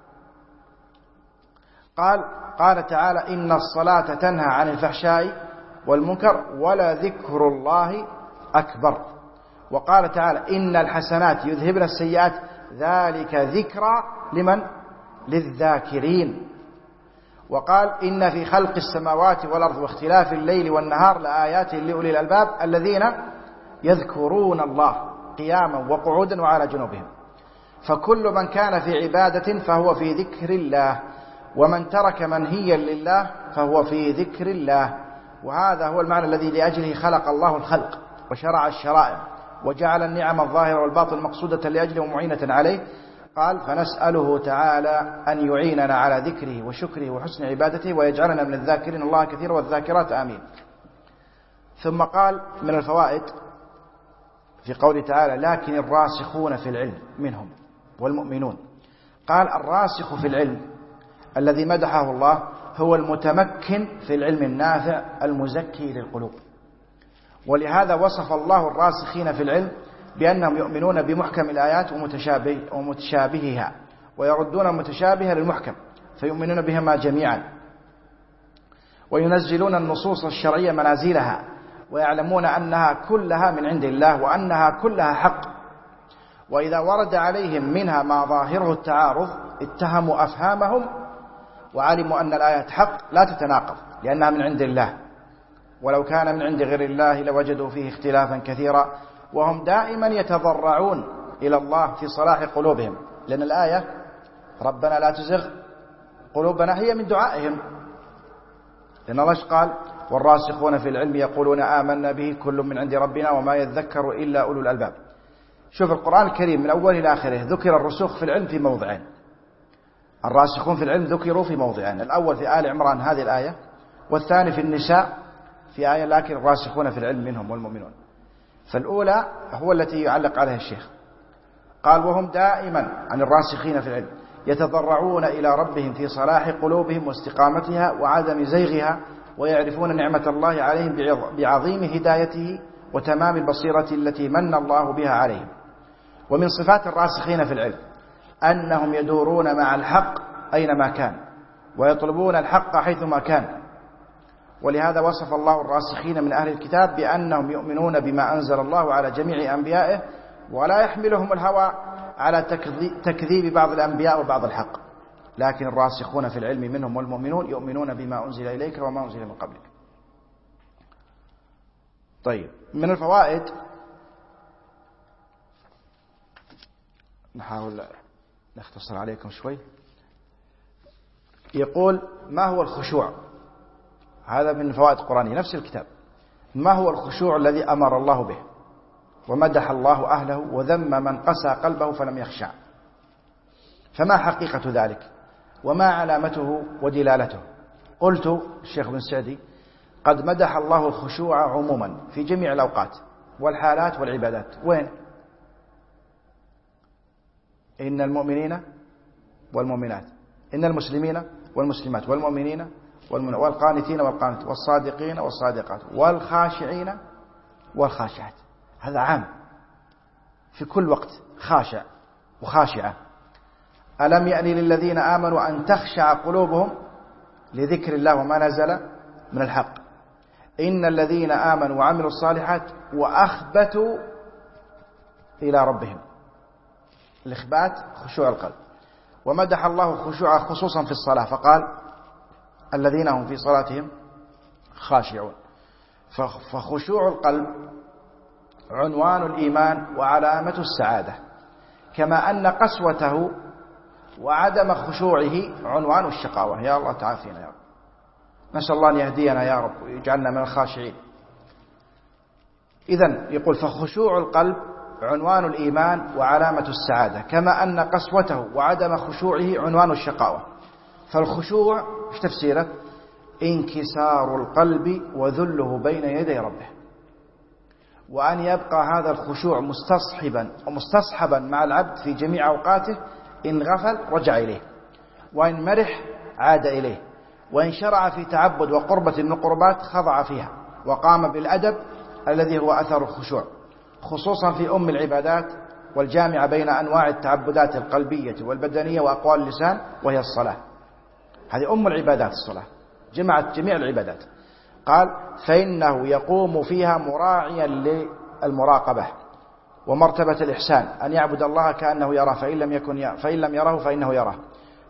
قال قال تعالى: إن الصلاة تنهى عن الفحشاء والمنكر ولذكر الله أكبر. وقال تعالى: إن الحسنات يذهبن السيئات ذلك ذكرى لمن؟ للذاكرين. وقال إن في خلق السماوات والأرض واختلاف الليل والنهار لآيات لأولي الألباب الذين يذكرون الله قياما وقعودا وعلى جنوبهم. فكل من كان في عبادة فهو في ذكر الله، ومن ترك منهيا لله فهو في ذكر الله. وهذا هو المعنى الذي لأجله خلق الله الخلق وشرع الشرائع وجعل النعم الظاهرة والباطن مقصودة لأجله ومعينة عليه. قال فنسأله تعالى أن يعيننا على ذكره وشكره وحسن عبادته ويجعلنا من الذاكرين الله كثيرا والذاكرات آمين. ثم قال من الفوائد في قوله تعالى لكن الراسخون في العلم منهم والمؤمنون. قال الراسخ في العلم الذي مدحه الله هو المتمكن في العلم النافع المزكي للقلوب. ولهذا وصف الله الراسخين في العلم بأنهم يؤمنون بمحكم الآيات ومتشابه ومتشابهها، ويردون المتشابه للمحكم فيؤمنون بهما جميعا، وينزلون النصوص الشرعية منازلها، ويعلمون أنها كلها من عند الله وأنها كلها حق. وإذا ورد عليهم منها ما ظاهره التعارض اتهموا أفهامهم وعلموا أن الآيات حق لا تتناقض لأنها من عند الله، ولو كان من عند غير الله لوجدوا فيه اختلافا كثيرا. وهم دائما يتضرعون إلى الله في صلاح قلوبهم، لأن الآية ربنا لا تزغ قلوبنا هي من دعائهم، لأن الله قال والراسخون في العلم يقولون آمنا به كل من عند ربنا وما يذكر إلا أولو الألباب. شوف القرآن الكريم من أوله إلى آخره ذكر الرسوخ في العلم في موضعين، الراسخون في العلم ذكروا في موضعين، الأول في آل عمران هذه الآية، والثاني في النساء في آية لكن الراسخون في العلم منهم والمؤمنون. فالأولى هو التي يعلق عليها الشيخ، قال وهم دائما عن الراسخين في العلم يتضرعون إلى ربهم في صلاح قلوبهم واستقامتها وعدم زيغها، ويعرفون نعمة الله عليهم بعظيم هدايته وتمام البصيرة التي من الله بها عليهم. ومن صفات الراسخين في العلم أنهم يدورون مع الحق أينما كان، ويطلبون الحق حيثما كان. ولهذا وصف الله الراسخين من أهل الكتاب بأنهم يؤمنون بما أنزل الله على جميع أنبيائه، ولا يحملهم الهوى على تكذيب بعض الأنبياء وبعض الحق. لكن الراسخون في العلم منهم والمؤمنون يؤمنون بما أنزل إليك وما أنزل من قبلك. طيب من الفوائد نحاول نختصر عليكم شوي. يقول ما هو الخشوع؟ هذا من فوائد القرآن نفس الكتاب. ما هو الخشوع الذي أمر الله به ومدح الله أهله وذم من قسى قلبه فلم يخشع؟ فما حقيقة ذلك وما علامته ودلالته؟ قلت الشيخ بن سعدي قد مدح الله الخشوع عموما في جميع الأوقات والحالات والعبادات. وين؟ إن المؤمنين والمؤمنات، إن المسلمين والمسلمات والمؤمنين والقانتين والقانتات والصادقين والصادقات والخاشعين والخاشعات. هذا عام في كل وقت، خاشع وخاشعة. ألم يأن للذين آمنوا أن تخشع قلوبهم لذكر الله وما نزل من الحق إن الذين آمنوا وعملوا الصالحات وأخبتوا إلى ربهم. الإخبات خشوع القلب. ومدح الله الخشوع خصوصا في الصلاة فقال الذين هم في صلاتهم خاشعون. فخشوع القلب عنوان الإيمان وعلامة السعادة، كما أن قسوته وعدم خشوعه عنوان الشقاوة. يا الله تعافينا يا رب، نسأل الله أن يهدينا يا رب ويجعلنا من الخاشعين. إذن يقول فخشوع القلب عنوان الإيمان وعلامة السعادة، كما أن قسوته وعدم خشوعه عنوان الشقاوة. فالخشوع ايش تفسيره؟ انكسار القلب وذله بين يدي ربه، وأن يبقى هذا الخشوع مستصحبا ومستصحبا مع العبد في جميع أوقاته. إن غفل رجع إليه، وإن مرح عاد إليه، وإن شرع في تعبد وقربة من القربات خضع فيها وقام بالأدب الذي هو أثر الخشوع، خصوصا في أم العبادات والجامعة بين أنواع التعبدات القلبية والبدنية وأقوال اللسان، وهي الصلاة. هذه أم العبادات الصلاة، جمعت جميع العبادات. قال فإنه يقوم فيها مراعيا للمراقبة ومرتبة الإحسان، أن يعبد الله كأنه يراه فإن لم يكن يرى فإن لم يره فإنه يراه.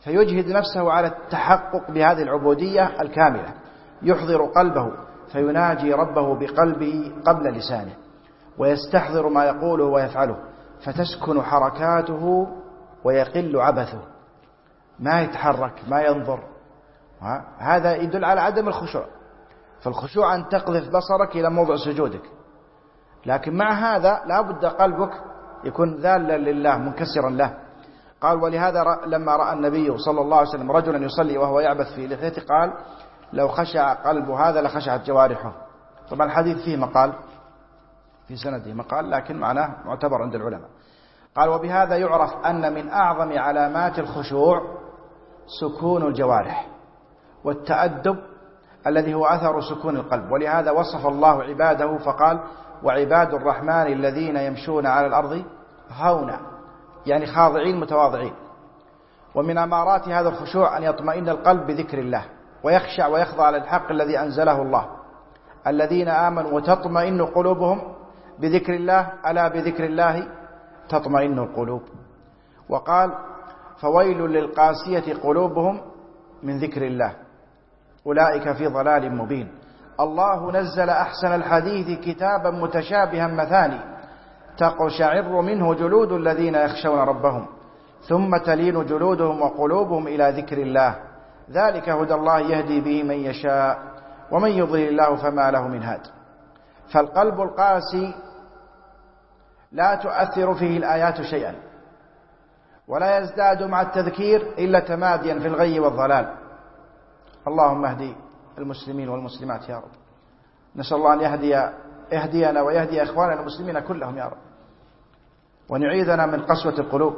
فيجهد نفسه على التحقق بهذه العبودية الكاملة، يحضر قلبه فيناجي ربه بقلبه قبل لسانه، ويستحضر ما يقوله ويفعله، فتسكن حركاته ويقل عبثه، ما يتحرك ما ينظر. هذا يدل على عدم الخشوع. فالخشوع أن تقذف بصرك إلى موضع سجودك، لكن مع هذا لا بد قلبك يكون ذالا لله منكسرا له. قال: ولهذا لما رأى النبي صلى الله عليه وسلم رجلا يصلي وهو يعبث في لحيته قال: لو خشع قلب هذا لخشعت جوارحه. طبعا الحديث فيه مقال، في سنده مقال، لكن معناه معتبر عند العلماء. قال: وبهذا يعرف أن من أعظم علامات الخشوع سكون الجوارح والتأدب الذي هو أثر سكون القلب. ولهذا وصف الله عباده فقال: وعباد الرحمن الذين يمشون على الأرض هونا، يعني خاضعين متواضعين. ومن أمارات هذا الخشوع أن يطمئن القلب بذكر الله ويخشع ويخضع للحق الذي أنزله الله. الذين آمنوا وتطمئن قلوبهم بذكر الله، ألا بذكر الله تطمئن القلوب. وقال: فويل للقاسية قلوبهم من ذكر الله أولئك في ضلال مبين. الله نزل أحسن الحديث كتابا متشابها مثاني تقشعر منه جلود الذين يخشون ربهم ثم تلين جلودهم وقلوبهم إلى ذكر الله ذلك هدى الله يهدي به من يشاء ومن يضلل الله فما له من هاد. فالقلب القاسي لا تؤثر فيه الآيات شيئا ولا يزداد مع التذكير إلا تماديا في الغي والضلال. اللهم اهدي المسلمين والمسلمات يا رب. نسأل الله أن يهدي يهدينا ويهدي إخواننا المسلمين كلهم يا رب، وأن يعيذنا من قسوة القلوب.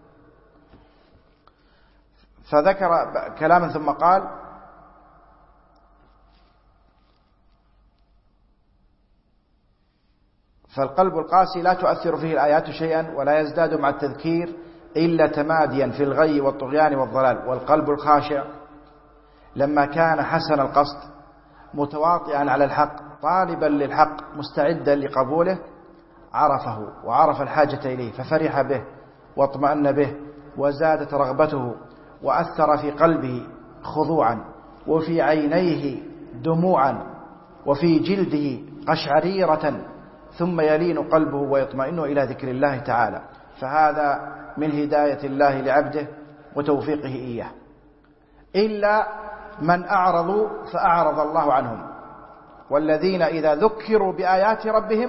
فذكر كلاما ثم قال: فالقلب القاسي لا تؤثر فيه الآيات شيئا ولا يزداد مع التذكير إلا تماديا في الغي والطغيان والضلال. والقلب الخاشع لما كان حسن القصد متواطئا على الحق طالبا للحق مستعدا لقبوله عرفه وعرف الحاجة إليه ففرح به واطمأن به وزادت رغبته وأثر في قلبه خضوعا وفي عينيه دموعا وفي جلده قشعريرة ثم يلين قلبه ويطمئن إلى ذكر الله تعالى. فهذا من هداية الله لعبده وتوفيقه إياه. إلا من أعرضوا فأعرض الله عنهم، والذين إذا ذكروا بآيات ربهم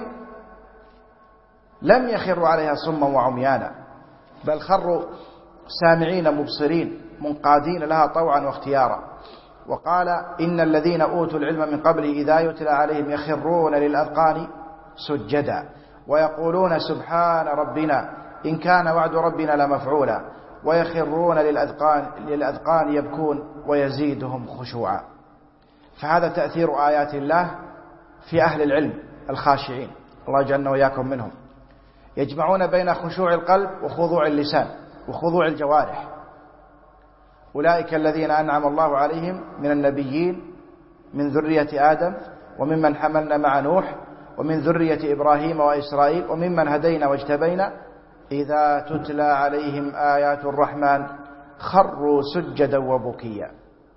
لم يخروا عليها صما وعميانا بل خروا سامعين مبصرين منقادين لها طوعا واختيارا. وقال: إن الذين أوتوا العلم من قبله إذا يتلى عليهم يخرون للأذقان سجدا ويقولون سبحان ربنا إن كان وعد ربنا لمفعولا ويخرون للأذقان, للأذقان يبكون ويزيدهم خشوعا. فهذا تأثير آيات الله في أهل العلم الخاشعين، الله يجعلنا وإياكم منهم، يجمعون بين خشوع القلب وخضوع اللسان وخضوع الجوارح. أولئك الذين أنعم الله عليهم من النبيين من ذرية آدم وممن حملنا مع نوح ومن ذرية إبراهيم وإسرائيل وممن هدينا واجتبينا إذا تتلى عليهم آيات الرحمن خروا سجدا وبكيا.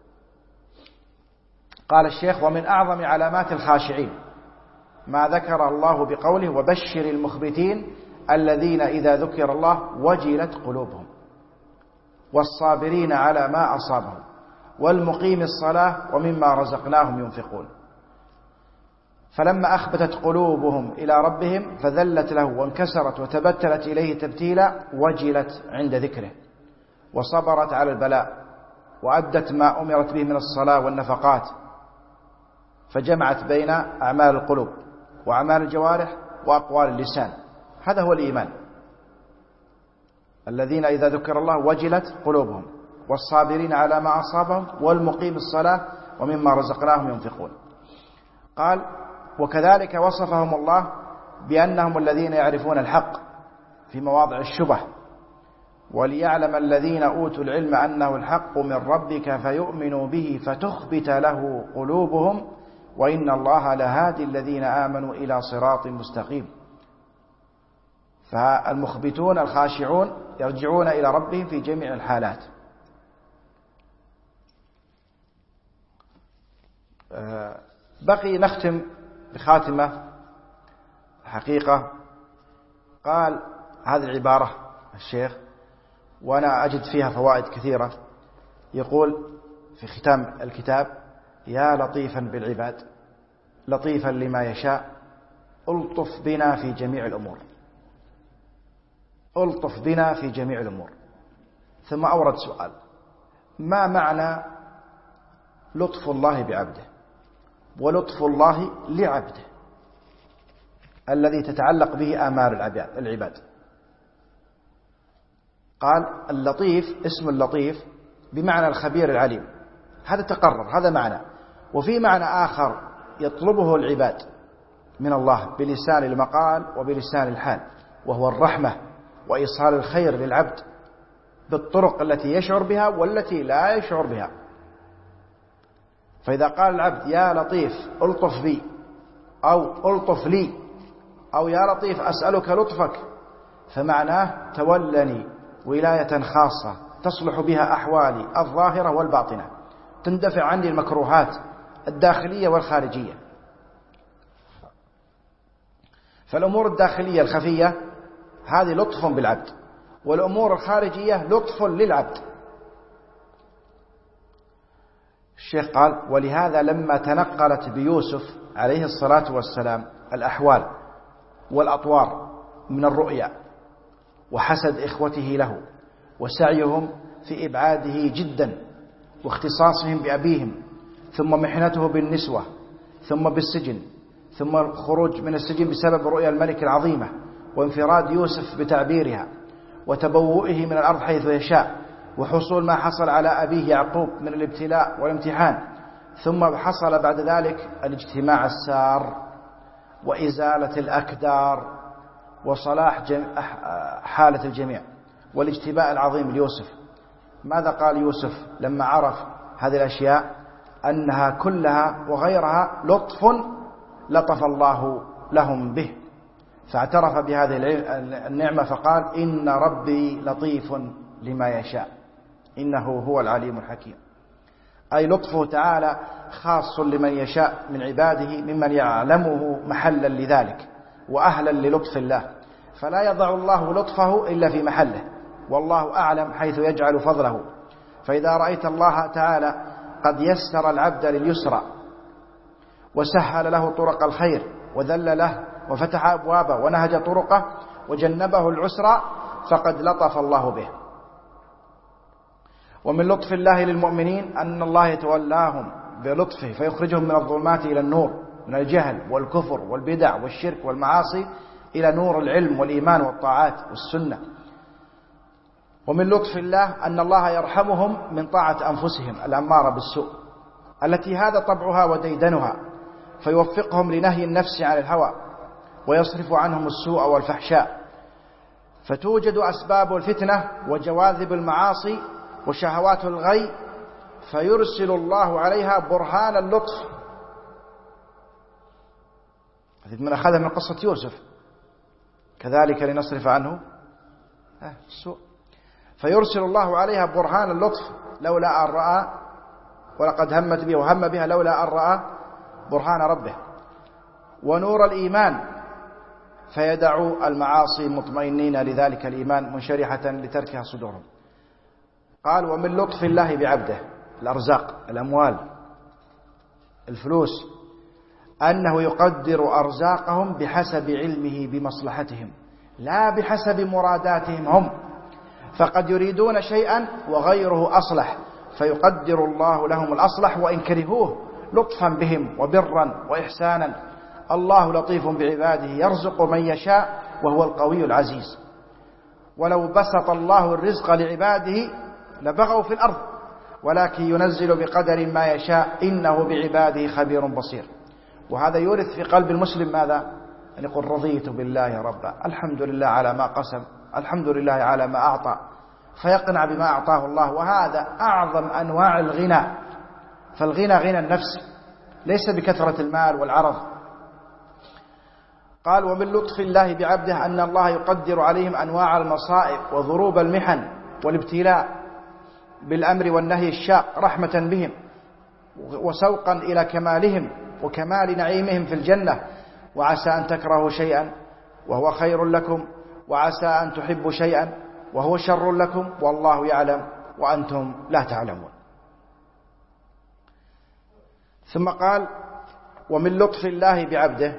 قال الشيخ: ومن أعظم علامات الخاشعين ما ذكر الله بقوله: وبشر المخبتين الذين إذا ذكر الله وجلت قلوبهم والصابرين على ما أصابهم والمقيم الصلاة ومما رزقناهم ينفقون. فلما أخبتت قلوبهم إلى ربهم فذلت له وانكسرت وتبتلت إليه تبتيلا وجلت عند ذكره وصبرت على البلاء وأدت ما أمرت به من الصلاة والنفقات، فجمعت بين أعمال القلوب وأعمال الجوارح وأقوال اللسان. هذا هو الإيمان. الذين إذا ذكر الله وجلت قلوبهم والصابرين على ما أصابهم والمقيم الصلاة ومما رزقناهم ينفقون. قال: وكذلك وصفهم الله بأنهم الذين يعرفون الحق في مواضع الشبه، وليعلم الذين أوتوا العلم أنه الحق من ربك فيؤمنوا به فتخبت له قلوبهم وإن الله لهادي الذين آمنوا إلى صراط مستقيم. فالمخبتون الخاشعون يرجعون إلى ربهم في جميع الحالات بقي نختم بخاتمة حقيقة. قال هذه العبارة الشيخ وأنا أجد فيها فوائد كثيرة، يقول في ختام الكتاب: يا لطيفا بالعباد لطيفا لما يشاء ألطف بنا في جميع الأمور، ألطف بنا في جميع الأمور. ثم أورد سؤال: ما معنى لطف الله بعبده ولطف الله لعبده الذي تتعلق به آمال العباد؟ قال: اللطيف اسم اللطيف بمعنى الخبير العليم، هذا تقرر، هذا معنى. وفي معنى آخر يطلبه العباد من الله بلسان المقال وبلسان الحال، وهو الرحمة وإيصال الخير للعبد بالطرق التي يشعر بها والتي لا يشعر بها. فإذا قال العبد: يا لطيف ألطف بي، أو ألطف لي، أو يا لطيف أسألك لطفك، فمعناه تولني ولاية خاصة تصلح بها أحوالي الظاهرة والباطنة، تندفع عني المكروهات الداخلية والخارجية. فالأمور الداخلية الخفية هذه لطف بالعبد، والأمور الخارجية لطف للعبد. الشيخ قال: ولهذا لما تنقلت بيوسف عليه الصلاة والسلام الأحوال والأطوار من الرؤيا وحسد إخوته له وسعيهم في إبعاده جدا واختصاصهم بأبيهم، ثم محنته بالنسوة، ثم بالسجن، ثم الخروج من السجن بسبب رؤيا الملك العظيمة وانفراد يوسف بتعبيرها وتبوئه من الأرض حيث يشاء، وحصول ما حصل على أبيه يعقوب من الابتلاء والامتحان، ثم حصل بعد ذلك الاجتماع السار وإزالة الأكدار وصلاح حالة الجميع والاجتباء العظيم ليوسف. ماذا قال يوسف لما عرف هذه الأشياء؟ أنها كلها وغيرها لطف لطف الله لهم به، فاعترف بهذه النعمة فقال: إن ربي لطيف لما يشاء إنه هو العليم الحكيم. أي لطفه تعالى خاص لمن يشاء من عباده ممن يعلمه محلا لذلك وأهلا للطف الله، فلا يضع الله لطفه إلا في محله، والله أعلم حيث يجعل فضله. فإذا رأيت الله تعالى قد يسر العبد لليسرى وسهل له طرق الخير وذل له وفتح أبوابه ونهج طرقه وجنبه العسرى، فقد لطف الله به. ومن لطف الله للمؤمنين أن الله يتولاهم بلطفه فيخرجهم من الظلمات إلى النور، من الجهل والكفر والبدع والشرك والمعاصي إلى نور العلم والإيمان والطاعات والسنة. ومن لطف الله أن الله يرحمهم من طاعة أنفسهم الأمارة بالسوء التي هذا طبعها وديدنها، فيوفقهم لنهي النفس عن الهوى ويصرف عنهم السوء والفحشاء، فتوجد أسباب الفتنة وجواذب المعاصي وشهوات الغي، فيرسل الله عليها برهان اللطف. هذه من أخذها من قصة يوسف، كذلك لنصرف عنه السوء، فيرسل الله عليها برهان اللطف لولا أن رأى، ولقد همت به وهم بها لولا أن رأى برهان ربه، ونور الإيمان، فيدعوا المعاصي مطمئنين لذلك الإيمان منشرحة لتركها صدورهم. قال: ومن لطف الله بعبده الأرزاق، الأموال، الفلوس، أنه يقدر أرزاقهم بحسب علمه بمصلحتهم لا بحسب مراداتهم هم، فقد يريدون شيئا وغيره أصلح، فيقدر الله لهم الأصلح وإن كرهوه لطفا بهم وبرا وإحسانا. الله لطيف بعباده يرزق من يشاء وهو القوي العزيز. ولو بسط الله الرزق لعباده لبغوا في الأرض، ولكن ينزل بقدر ما يشاء إنه بعباده خبير بصير. وهذا يورث في قلب المسلم ماذا؟ أن يقول: رضيت بالله ربا، الحمد لله على ما قسم، الحمد لله على ما أعطى، فيقنع بما أعطاه الله. وهذا أعظم أنواع الغنى، فالغنى غنى النفس ليس بكثرة المال والعرض. قال: ومن لطف الله بعبده أن الله يقدر عليهم أنواع المصائب وضروب المحن والابتلاء بالأمر والنهي الشاق رحمة بهم وسوقا إلى كمالهم وكمال نعيمهم في الجنة. وعسى أن تكرهوا شيئا وهو خير لكم، وعسى أن تحبوا شيئا وهو شر لكم، والله يعلم وأنتم لا تعلمون. ثم قال: ومن لطف الله بعبده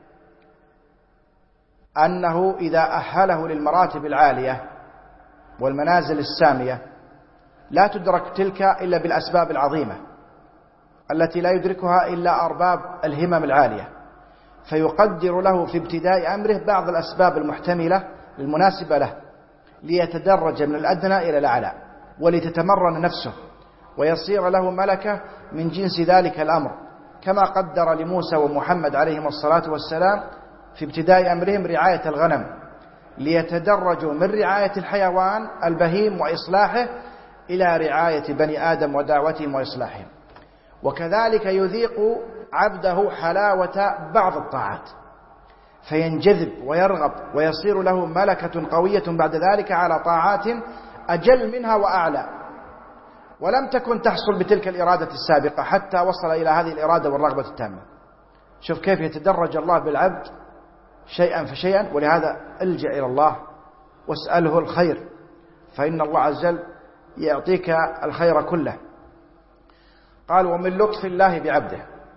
أنه إذا أهله للمراتب العالية والمنازل السامية لا تدرك تلك إلا بالأسباب العظيمة التي لا يدركها إلا أرباب الهمم العالية، فيقدر له في ابتداء أمره بعض الأسباب المحتملة المناسبة له ليتدرج من الأدنى إلى الأعلى ولتتمرن نفسه ويصير له ملكة من جنس ذلك الأمر، كما قدر لموسى ومحمد عليهم الصلاة والسلام في ابتداء أمرهم رعاية الغنم ليتدرجوا من رعاية الحيوان البهيم وإصلاحه إلى رعاية بني آدم ودعوتهم وإصلاحهم. وكذلك يذيق عبده حلاوة بعض الطاعات فينجذب ويرغب ويصير له ملكة قوية بعد ذلك على طاعات أجل منها وأعلى، ولم تكن تحصل بتلك الإرادة السابقة حتى وصل إلى هذه الإرادة والرغبة التامة. شوف كيف يتدرج الله بالعبد شيئا فشيئا، ولهذا الجأ إلى الله واسأله الخير، فإن الله عز وجل يعطيك الخير كله. قال: ومن لطف الله بعبده،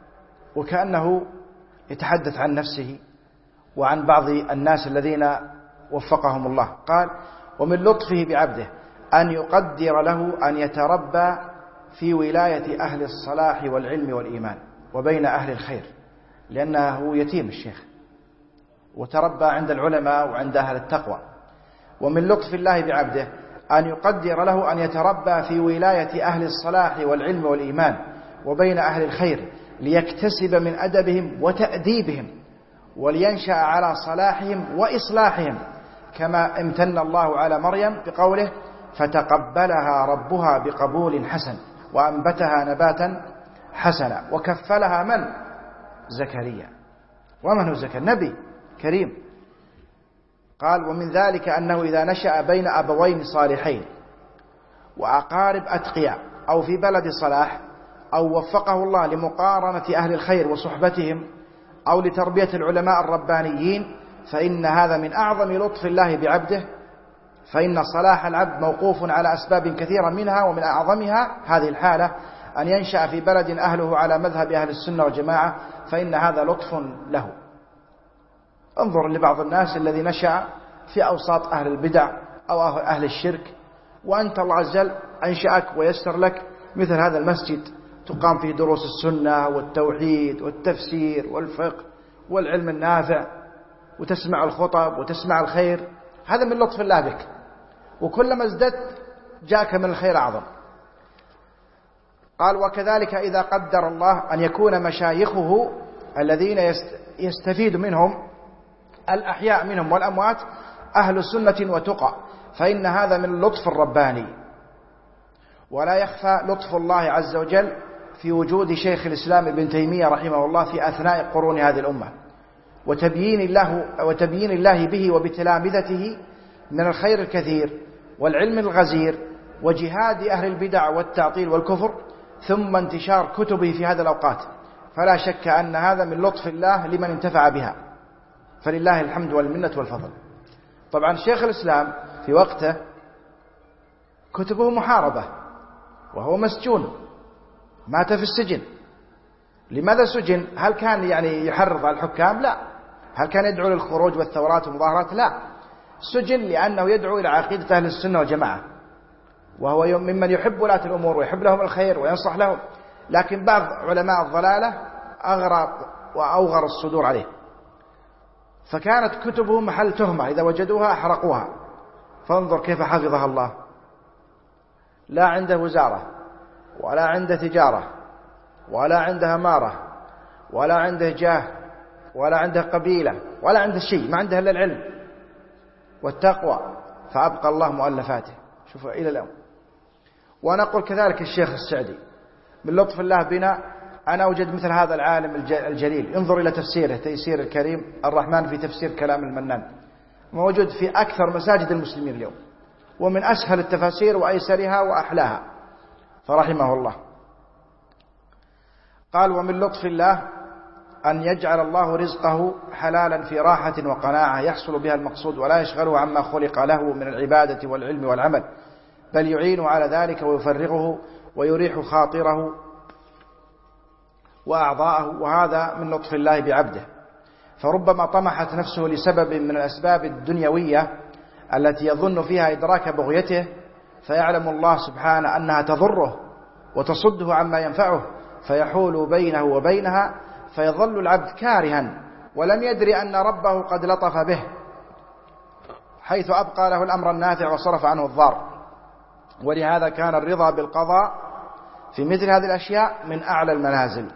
وكأنه يتحدث عن نفسه وعن بعض الناس الذين وفقهم الله. قال: ومن لطفه بعبده أن يقدر له أن يتربى في ولاية أهل الصلاح والعلم والإيمان وبين أهل الخير، لأنه يتيم الشيخ وتربى عند العلماء وعند أهل التقوى. ومن لطف الله بعبده أن يقدر له أن يتربى في ولاية أهل الصلاح والعلم والإيمان وبين أهل الخير ليكتسب من أدبهم وتأديبهم ولينشأ على صلاحهم وإصلاحهم، كما امتن الله على مريم بقوله: فتقبلها ربها بقبول حسن وأنبتها نباتا حسنا وكفلها من؟ زكريا. ومن هو زكريا؟ نبي كريم. قال: ومن ذلك أنه إذا نشأ بين أبوين صالحين وأقارب أتقياء أو في بلد صلاح أو وفقه الله لمقارنة أهل الخير وصحبتهم أو لتربية العلماء الربانيين، فإن هذا من أعظم لطف الله بعبده، فإن صلاح العبد موقوف على أسباب كثيرة منها، ومن أعظمها هذه الحالة أن ينشأ في بلد أهله على مذهب أهل السنة والجماعة، فإن هذا لطف له. انظر لبعض الناس الذي نشأ في أوساط أهل البدع أو أهل الشرك، وأنت الله عز وجل أنشأك ويسر لك مثل هذا المسجد تقام فيه دروس السنة والتوحيد والتفسير والفقه والعلم النافع، وتسمع الخطب وتسمع الخير. هذا من لطف الله بك، وكلما ازددت جاءك من الخير أعظم. قال: وكذلك إذا قدر الله أن يكون مشايخه الذين يستفيد منهم الأحياء منهم والأموات أهل سنة وتقى، فإن هذا من اللطف الرباني. ولا يخفى لطف الله عز وجل في وجود شيخ الإسلام ابن تيمية رحمه الله في أثناء قرون هذه الأمة، وتبيين الله, وتبيين الله به وبتلامذته من الخير الكثير والعلم الغزير وجهاد أهل البدع والتعطيل والكفر، ثم انتشار كتبه في هذا الأوقات. فلا شك أن هذا من لطف الله لمن انتفع بها، فلله الحمد والمنة والفضل. طبعا شيخ الإسلام في وقته كتبه محاربة وهو مسجون، مات في السجن. لماذا سجن؟ هل كان يعني يحرض على الحكام؟ لا. هل كان يدعو للخروج والثورات والمظاهرات؟ لا. سجن لأنه يدعو إلى عقيدة أهل السنة والجماعة، وهو ممن يحب ولاة الأمور ويحب لهم الخير وينصح لهم، لكن بعض علماء الضلالة أغرى وأوغر الصدور عليه، فكانت كتبه محل تهمة، إذا وجدوها أحرقوها. فانظر كيف حفظها الله. لا عنده وزارة ولا عنده تجارة ولا عنده أمارة ولا عنده جاه ولا عنده قبيلة ولا عنده شيء، ما عنده إلا العلم والتقوى، فأبقى الله مؤلفاته. شوفوا إلى اليوم. ونقول كذلك الشيخ السعدي من لطف الله بنا أن أوجد مثل هذا العالم الجليل. انظر إلى تفسيره تيسير الكريم الرحمن في تفسير كلام المنان، موجود في أكثر مساجد المسلمين اليوم، ومن أسهل التفاسير وأيسرها وأحلاها، فرحمه الله. قال ومن لطف الله أن يجعل الله رزقه حلالا في راحة وقناعة يحصل بها المقصود ولا يشغله عما خلق له من العبادة والعلم والعمل، بل يعين على ذلك ويفرغه ويريح خاطره وأعضاءه، وهذا من لطف الله بعبده. فربما طمحت نفسه لسبب من الأسباب الدنيوية التي يظن فيها إدراك بغيته، فيعلم الله سبحانه أنها تضره وتصده عما ينفعه، فيحول بينه وبينها، فيظل العبد كارها ولم يدري أن ربه قد لطف به، حيث أبقى له الأمر النافع وصرف عنه الضار. ولهذا كان الرضا بالقضاء في مثل هذه الأشياء من أعلى المنازل.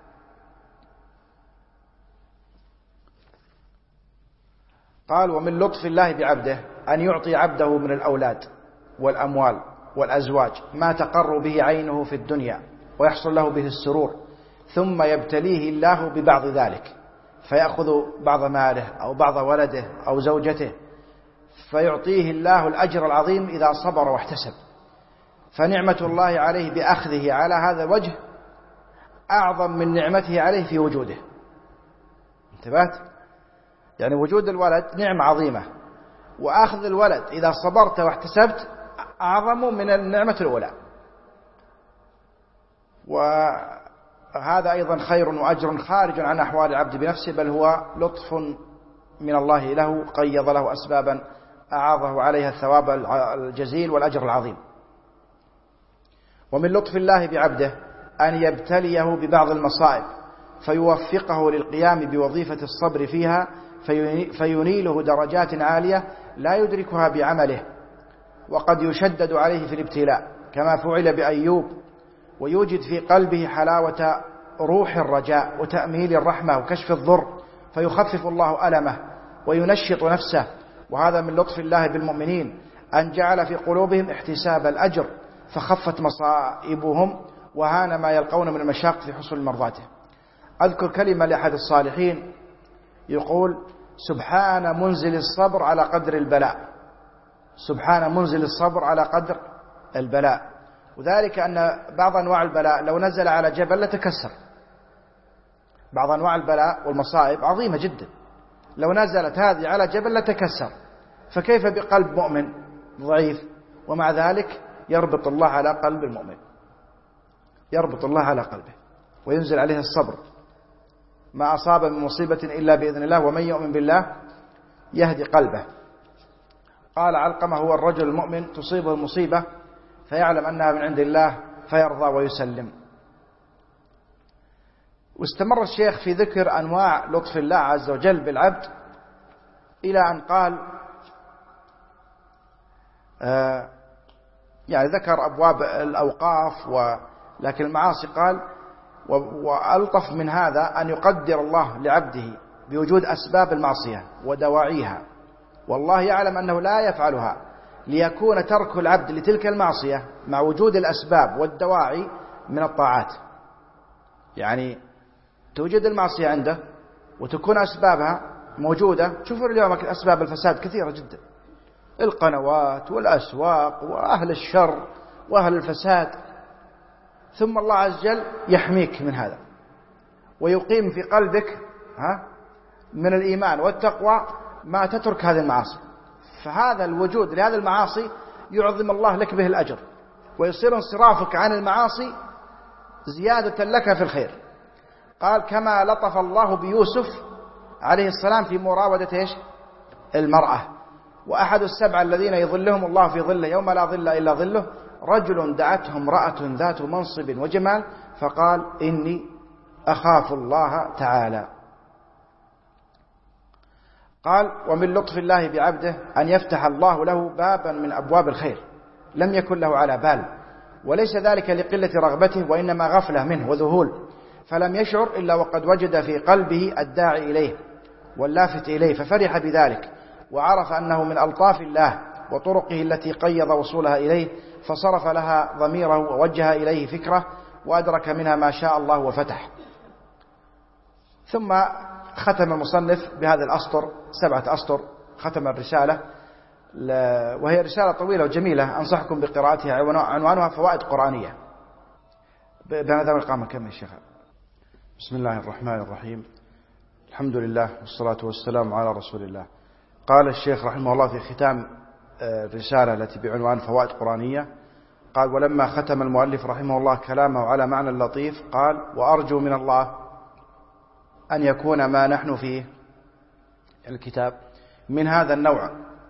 قال ومن لطف الله بعبده أن يعطي عبده من الأولاد والأموال والأزواج ما تقر به عينه في الدنيا ويحصل له به السرور، ثم يبتليه الله ببعض ذلك، فيأخذ بعض ماله أو بعض ولده أو زوجته، فيعطيه الله الأجر العظيم إذا صبر واحتسب. فنعمة الله عليه بأخذه على هذا الوجه أعظم من نعمته عليه في وجوده. انتبهت؟ يعني وجود الولد نعمة عظيمة، وأخذ الولد إذا صبرت واحتسبت أعظم من النعمة الأولى. وهذا أيضا خير وأجر خارج عن أحوال العبد بنفسه، بل هو لطف من الله له، قيض له أسبابا أعاظه عليها الثواب الجزيل والأجر العظيم. ومن لطف الله بعبده أن يبتليه ببعض المصائب فيوفقه للقيام بوظيفة الصبر فيها، فينيله درجات عالية لا يدركها بعمله، وقد يشدد عليه في الابتلاء كما فعل بأيوب، ويوجد في قلبه حلاوة روح الرجاء وتأميل الرحمة وكشف الضر، فيخفف الله ألمه وينشط نفسه. وهذا من لطف الله بالمؤمنين أن جعل في قلوبهم احتساب الأجر، فخفت مصائبهم وهان ما يلقون من المشاق في حصول مرضاته. أذكر كلمة لأحد الصالحين يقول: سبحان منزل الصبر على قدر البلاء، سبحان منزل الصبر على قدر البلاء. وذلك أن بعض أنواع البلاء لو نزل على جبل لتكسر. بعض أنواع البلاء والمصائب عظيمة جدا، لو نزلت هذه على جبل لتكسر، فكيف بقلب مؤمن ضعيف؟ ومع ذلك يربط الله على قلب المؤمن، يربط الله على قلبه وينزل عليه الصبر. ما أصاب من مصيبة إلا بإذن الله، ومن يؤمن بالله يهدي قلبه. قال علقمة: هو الرجل المؤمن تصيبه المصيبة فيعلم أنها من عند الله فيرضى ويسلم. واستمر الشيخ في ذكر أنواع لطف الله عز وجل بالعبد إلى أن قال آه يعني ذكر أبواب الأوقاف، ولكن المعاصي قال: وألطف من هذا أن يقدر الله لعبده بوجود أسباب المعصية ودواعيها، والله يعلم أنه لا يفعلها، ليكون ترك العبد لتلك المعصية مع وجود الأسباب والدواعي من الطاعات. يعني توجد المعصية عنده وتكون أسبابها موجودة. شوفوا اليوم أسباب الفساد كثيرة جدا، القنوات والأسواق وأهل الشر وأهل الفساد، ثم الله عز وجل يحميك من هذا ويقيم في قلبك ها من الإيمان والتقوى ما تترك هذه المعاصي. فهذا الوجود لهذه المعاصي يعظم الله لك به الأجر، ويصير انصرافك عن المعاصي زيادة لك في الخير. قال: كما لطف الله بيوسف عليه السلام في مراودة إيش؟ المرأة. وأحد السبعة الذين يظلهم الله في ظله يوم لا ظل إلا ظله رجل دعته امرأة ذات منصب وجمال فقال: إني أخاف الله تعالى. قال: ومن لطف الله بعبده أن يفتح الله له بابا من أبواب الخير لم يكن له على بال، وليس ذلك لقلة رغبته، وإنما غفلة منه وذهول، فلم يشعر إلا وقد وجد في قلبه الداعي إليه واللافت إليه، ففرح بذلك وعرف أنه من ألطاف الله وطرقه التي قيض وصولها إليه، فصرف لها ضميره ووجه إليه فكره وأدرك منها ما شاء الله وفتح. ثم ختم المصنف بهذا الأسطر، سبعة أسطر، ختم الرسالة، وهي رسالة طويلة وجميلة أنصحكم بقراءتها، عنوانها فوائد قرآنية. بهذا القامة كم يا شيخ؟ بسم الله الرحمن الرحيم. الحمد لله والصلاة والسلام على رسول الله. قال الشيخ رحمه الله في ختام الرسالة التي بعنوان فوائد قرآنية، قال: ولما ختم المؤلف رحمه الله كلامه على معنى اللطيف قال: وأرجو من الله أن يكون ما نحن فيه الكتاب من هذا النوع،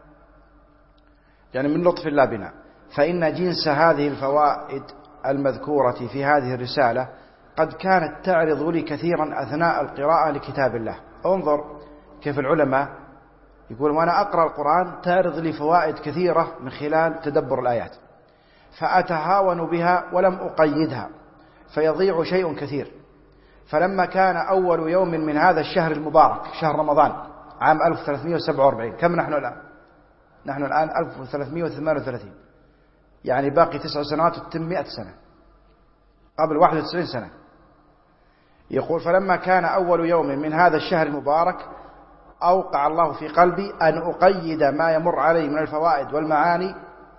يعني من لطف الله بنا، فإن جنس هذه الفوائد المذكورة في هذه الرسالة قد كانت تعرض لي كثيرا أثناء القراءة لكتاب الله. انظر كيف العلماء يقول: وأنا أقرأ القرآن تعرض لي فوائد كثيرة من خلال تدبر الآيات، فأتهاون بها ولم أقيدها فيضيع شيء كثير. فلما كان أول يوم من هذا الشهر المبارك شهر رمضان عام ألف وثلاثمائة وسبعة وأربعين، كم نحن الآن؟ نحن الآن ألف وثلاثمائة وثمانية وثلاثين، يعني باقي تسع سنوات وتتم مئة سنة، قبل واحد وتسعين سنة. يقول: فلما كان أول يوم من هذا الشهر المبارك أوقع الله في قلبي أن أقيد ما يمر علي من الفوائد والمعاني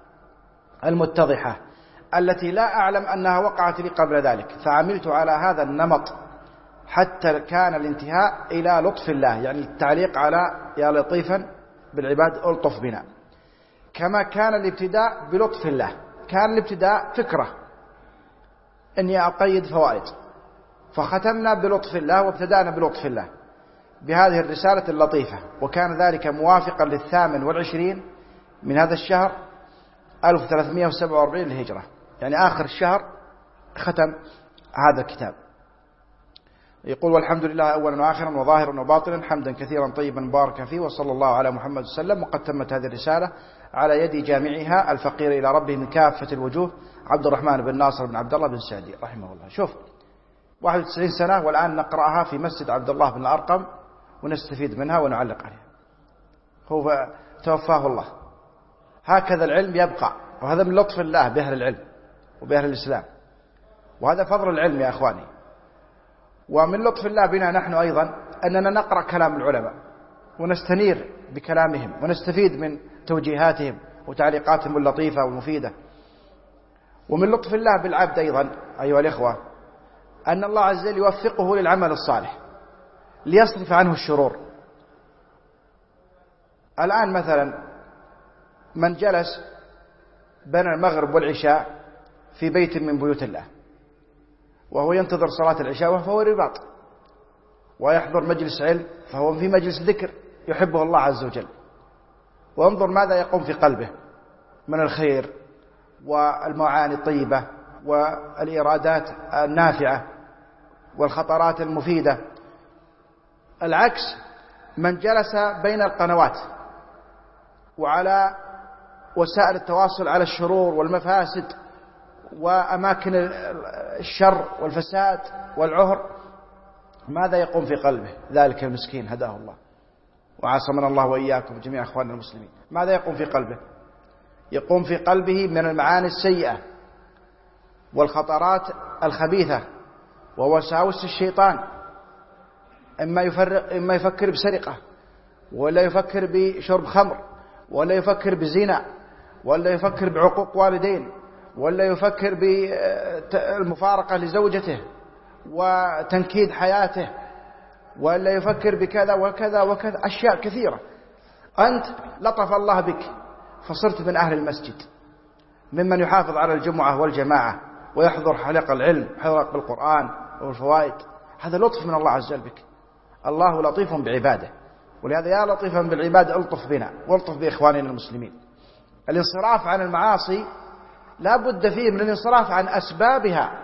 المتضحة التي لا أعلم أنها وقعت لي قبل ذلك، فعملت على هذا النمط حتى كان الانتهاء إلى لطف الله، يعني التعليق على يا لطيفا بالعباد ألطف بنا، كما كان الابتداء بلطف الله. كان الابتداء فكرة أني أقيد فوائد، فختمنا بلطف الله وابتدأنا بلطف الله بهذه الرسالة اللطيفة، وكان ذلك موافقا للثامن والعشرين من هذا الشهر ألف وثلاثمائة وسبعة وأربعين للهجرة، يعني آخر الشهر ختم هذا الكتاب. يقول: والحمد لله أولا وآخرا وظاهرا وباطنا حمدا كثيرا طيبا مباركا فيه، وصلى الله على محمد وسلم. وقد تمت هذه الرسالة على يد جامعها الفقير إلى ربه من كافة الوجوه عبد الرحمن بن ناصر بن عبد الله بن سعدي رحمه الله. شوف، واحد وتسعين سنة والآن نقرأها في مسجد عبد الله بن الأرقم ونستفيد منها ونعلق عليها. هو توفاه الله. هكذا العلم يبقى، وهذا من لطف الله بأهل العلم وبأهل الإسلام، وهذا فضل العلم يا أخواني. ومن لطف الله بنا نحن أيضا أننا نقرأ كلام العلماء ونستنير بكلامهم ونستفيد من توجيهاتهم وتعليقاتهم اللطيفة والمفيدة. ومن لطف الله بالعبد أيضا أيها الإخوة أن الله عز وجل يوفقه للعمل الصالح ليصرف عنه الشرور. الآن مثلا من جلس بين المغرب والعشاء في بيت من بيوت الله وهو ينتظر صلاة العشاء فهو رباط، ويحضر مجلس علم فهو في مجلس ذكر يحبه الله عز وجل، وانظر ماذا يقوم في قلبه من الخير والمعاني الطيبة والإرادات النافعة والخطرات المفيدة. العكس من جلس بين القنوات وعلى وسائل التواصل على الشرور والمفاسد وأماكن الشر والفساد والعهر، ماذا يقوم في قلبه ذلك المسكين هداه الله وعاصمنا الله وإياكم جميع أخواننا المسلمين؟ ماذا يقوم في قلبه؟ يقوم في قلبه من المعاني السيئة والخطرات الخبيثة ووساوس الشيطان، إما, يفرق إما يفكر بسرقة، ولا يفكر بشرب خمر، ولا يفكر بزنا، ولا يفكر بعقوق والدين، ولا يفكر بالمفارقة لزوجته وتنكيد حياته، ولا يفكر بكذا وكذا وكذا أشياء كثيرة. أنت لطف الله بك فصرت من أهل المسجد، ممن يحافظ على الجمعة والجماعة ويحضر حلق العلم، حلق القرآن والفوائد. هذا لطف من الله عز وجل بك. الله لطيف بعباده، ولهذا يا لطيفا بالعباد ألطف بنا والطف بإخواننا المسلمين. الانصراف عن المعاصي لا بد فيه من الانصراف عن أسبابها.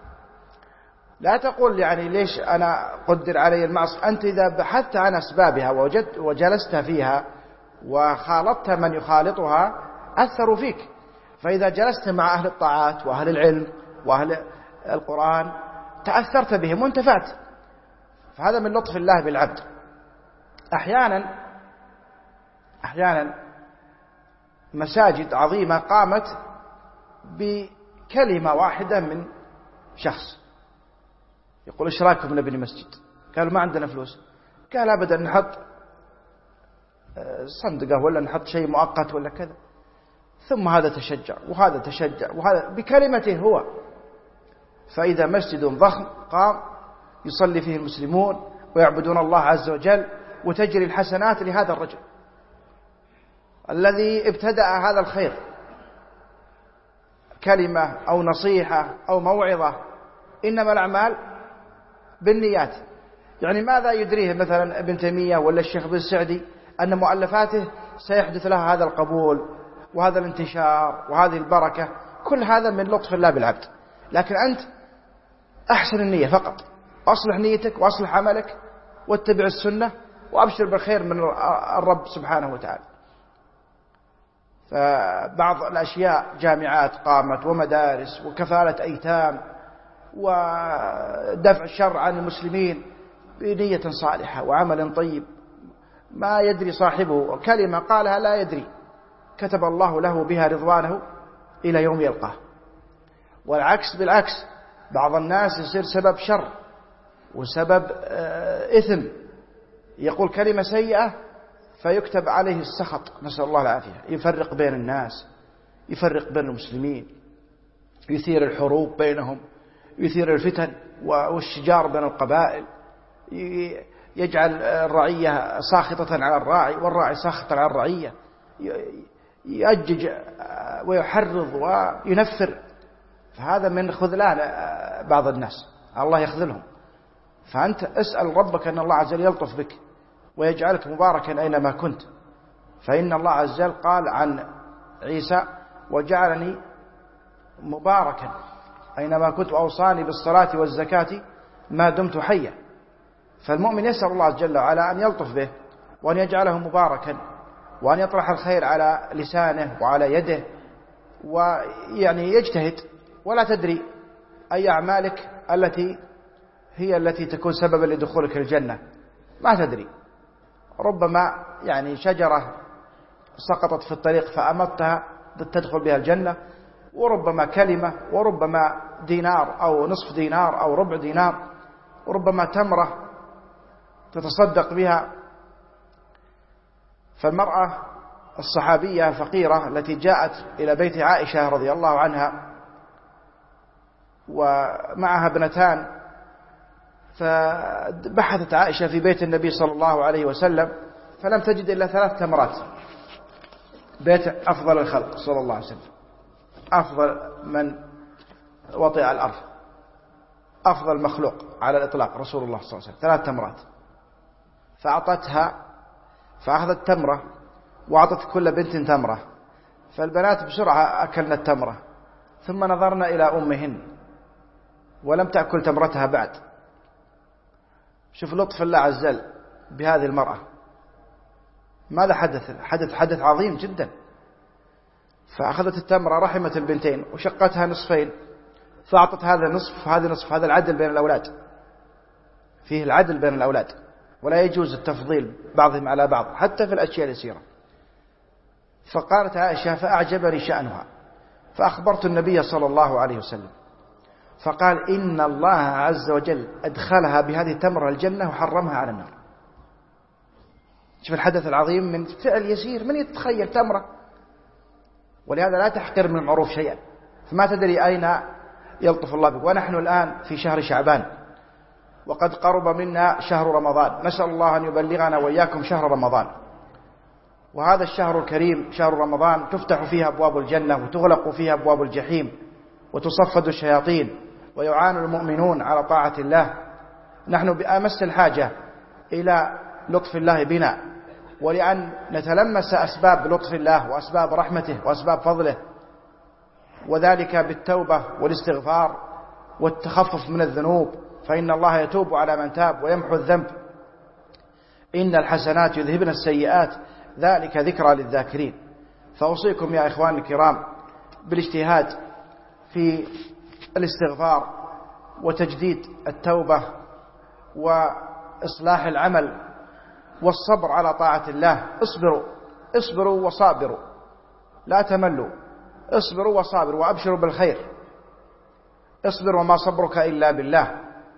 لا تقول يعني ليش أنا قدر علي المعصية. أنت إذا بحثت عن أسبابها ووجدت وجلست فيها وخالطت من يخالطها أثروا فيك. فإذا جلست مع أهل الطاعات وأهل العلم وأهل القرآن تأثرت بهم وانتفعت. فهذا من لطف الله بالعبد. أحيانا أحيانا مساجد عظيمة قامت بكلمة واحدة من شخص يقول إيش رايكم نبني مسجد؟ قالوا ما عندنا فلوس. قال أبدا نحط صندقة ولا نحط شيء مؤقت ولا كذا. ثم هذا تشجع وهذا تشجع وهذا بكلمته هو. فإذا مسجد ضخم قام يصلي فيه المسلمون ويعبدون الله عز وجل، وتجري الحسنات لهذا الرجل الذي ابتدأ هذا الخير، كلمة أو نصيحة أو موعظة. إنما الأعمال بالنيات. يعني ماذا يدريه مثلا ابن تيمية ولا الشيخ بن السعدي أن مؤلفاته سيحدث لها هذا القبول وهذا الانتشار وهذه البركة؟ كل هذا من لطف الله بالعبد. لكن أنت أحسن النية فقط، أصلح نيتك وأصلح عملك واتبع السنة وأبشر بالخير من الرب سبحانه وتعالى. فبعض الأشياء جامعات قامت ومدارس وكفالة أيتام ودفع الشر عن المسلمين بنية صالحة وعمل طيب، ما يدري صاحبه كلمة قالها لا يدري، كتب الله له بها رضوانه إلى يوم يلقاه. والعكس بالعكس، بعض الناس يصير سبب شر وسبب إثم، يقول كلمة سيئة فيكتب عليه السخط، نسأل الله العافية. يفرق بين الناس، يفرق بين المسلمين، يثير الحروب بينهم، يثير الفتن والشجار بين القبائل، يجعل الرعية ساخطة على الراعي والراعي ساخطا على الرعية، يأجج ويحرض وينفر. فهذا من خذلان بعض الناس، الله يخذلهم. فأنت اسأل ربك أن الله عز وجل يلطف بك ويجعلك مباركا أينما كنت. فإن الله عز وجل قال عن عيسى: وجعلني مباركا أينما كنت وأوصاني بالصلاة والزكاة ما دمت حيا. فالمؤمن يسأل الله عز وجل على أن يلطف به وأن يجعله مباركا وأن يطرح الخير على لسانه وعلى يده، ويعني يجتهد. ولا تدري أي أعمالك التي هي التي تكون سببا لدخولك الجنة، ما تدري. ربما يعني شجرة سقطت في الطريق فأمتها تدخل بها الجنة، وربما كلمة، وربما دينار أو نصف دينار أو ربع دينار، وربما تمرة تتصدق بها. فالمرأة الصحابية الفقيرة التي جاءت إلى بيت عائشة رضي الله عنها ومعها ابنتان، فبحثت عائشة في بيت النبي صلى الله عليه وسلم فلم تجد إلا ثلاث تمرات. بيت أفضل الخلق صلى الله عليه وسلم، أفضل من وطئ الأرض، أفضل مخلوق على الإطلاق رسول الله صلى الله عليه وسلم، ثلاث تمرات. فأعطتها، فأخذت تمرة وأعطت كل بنت تمرة، فالبنات بسرعة أكلنا التمرة، ثم نظرنا إلى أمهن ولم تأكل تمرتها بعد. شوف لطف الله عز وجل بهذه المرأة. ماذا حدث؟ حدث حدث عظيم جدا. فأخذت التمرة، رحمت البنتين وشقتها نصفين، فأعطت هذا نصف هذا نصف. هذا العدل بين الأولاد، فيه العدل بين الأولاد، ولا يجوز التفضيل بعضهم على بعض حتى في الأشياء اليسيرة. فقالت عائشة: فأعجبني شأنها، فأخبرت النبي صلى الله عليه وسلم، فقال: إن الله عز وجل أدخلها بهذه التمرة الجنة وحرمها على النار. شوف الحدث العظيم من فعل يسير، من يتخيل تمرة؟ ولهذا لا تحقر من المعروف شيئا، فما تدري أين يلطف الله بك. ونحن الآن في شهر شعبان، وقد قرب منا شهر رمضان، نسأل الله أن يبلغنا وإياكم شهر رمضان. وهذا الشهر الكريم شهر رمضان تفتح فيها أبواب الجنة وتغلق فيها أبواب الجحيم وتصفد الشياطين ويعان المؤمنون على طاعة الله. نحن بأمس الحاجة إلى لطف الله بنا، ولأن نتلمس أسباب لطف الله وأسباب رحمته وأسباب فضله، وذلك بالتوبة والاستغفار والتخفف من الذنوب، فإن الله يتوب على من تاب ويمحو الذنب. إن الحسنات يذهبن السيئات، ذلك ذكرى للذاكرين. فأوصيكم يا إخوان الكرام بالاجتهاد في الاستغفار وتجديد التوبة وإصلاح العمل والصبر على طاعة الله. اصبروا اصبروا وصابروا، لا تملوا، اصبروا وصابروا وأبشروا بالخير. اصبر وما صبرك إلا بالله،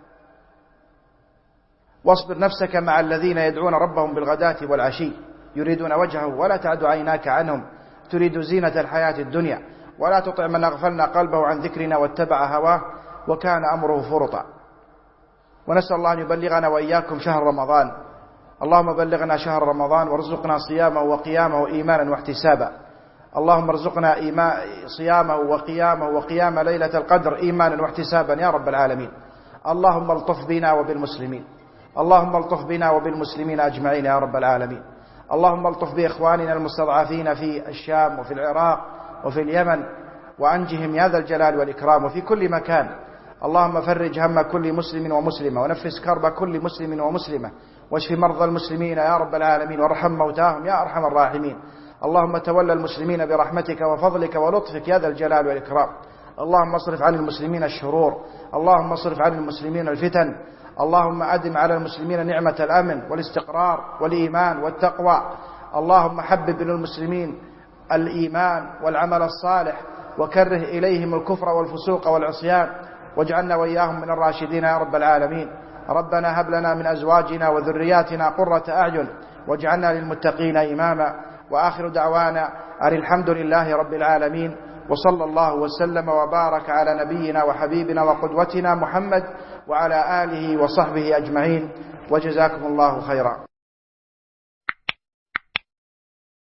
واصبر نفسك مع الذين يدعون ربهم بالغداة والعشي يريدون وجهه ولا تعد عيناك عنهم تريد زينة الحياة الدنيا ولا تطع من أغفلنا قلبه عن ذكرنا واتبع هواه وكان أمره فرطا. ونسأل الله أن يبلغنا وإياكم شهر رمضان. اللهم بلغنا شهر رمضان وارزقنا صيامه وقيامه إيمانا واحتسابا. اللهم ارزقنا صيامه وقيامه وقيام ليلة القدر إيمانا واحتسابا يا رب العالمين. اللهم الطف بنا وبالمسلمين، اللهم الطف بنا وبالمسلمين أجمعين يا رب العالمين. اللهم الطف بإخواننا المستضعفين في الشام وفي العراق وفي اليمن، وأنجهم يا ذا الجلال والإكرام وفي كل مكان. اللهم فرج هم كل مسلم ومسلمة، ونفس كرب كل مسلم ومسلمة، واشف مرضى المسلمين يا رب العالمين، وارحم موتاهم يا أرحم الراحمين. اللهم تولى المسلمين برحمتك وفضلك ولطفك يا ذا الجلال والإكرام. اللهم اصرف عن المسلمين الشرور، اللهم اصرف عن المسلمين الفتن، اللهم أدم على المسلمين نعمة الأمن والاستقرار والإيمان والتقوى. اللهم حبب للمسلمين الإيمان والعمل الصالح، وكره إليهم الكفر والفسوق والعصيان، واجعلنا وإياهم من الراشدين يا رب العالمين. ربنا هب لنا من أزواجنا وذرياتنا قرة أعين واجعلنا للمتقين إماما. وآخر دعوانا أن الحمد لله رب العالمين، وصلى الله وسلم وبارك على نبينا وحبيبنا وقدوتنا محمد وعلى آله وصحبه أجمعين، وجزاكم الله خيرا.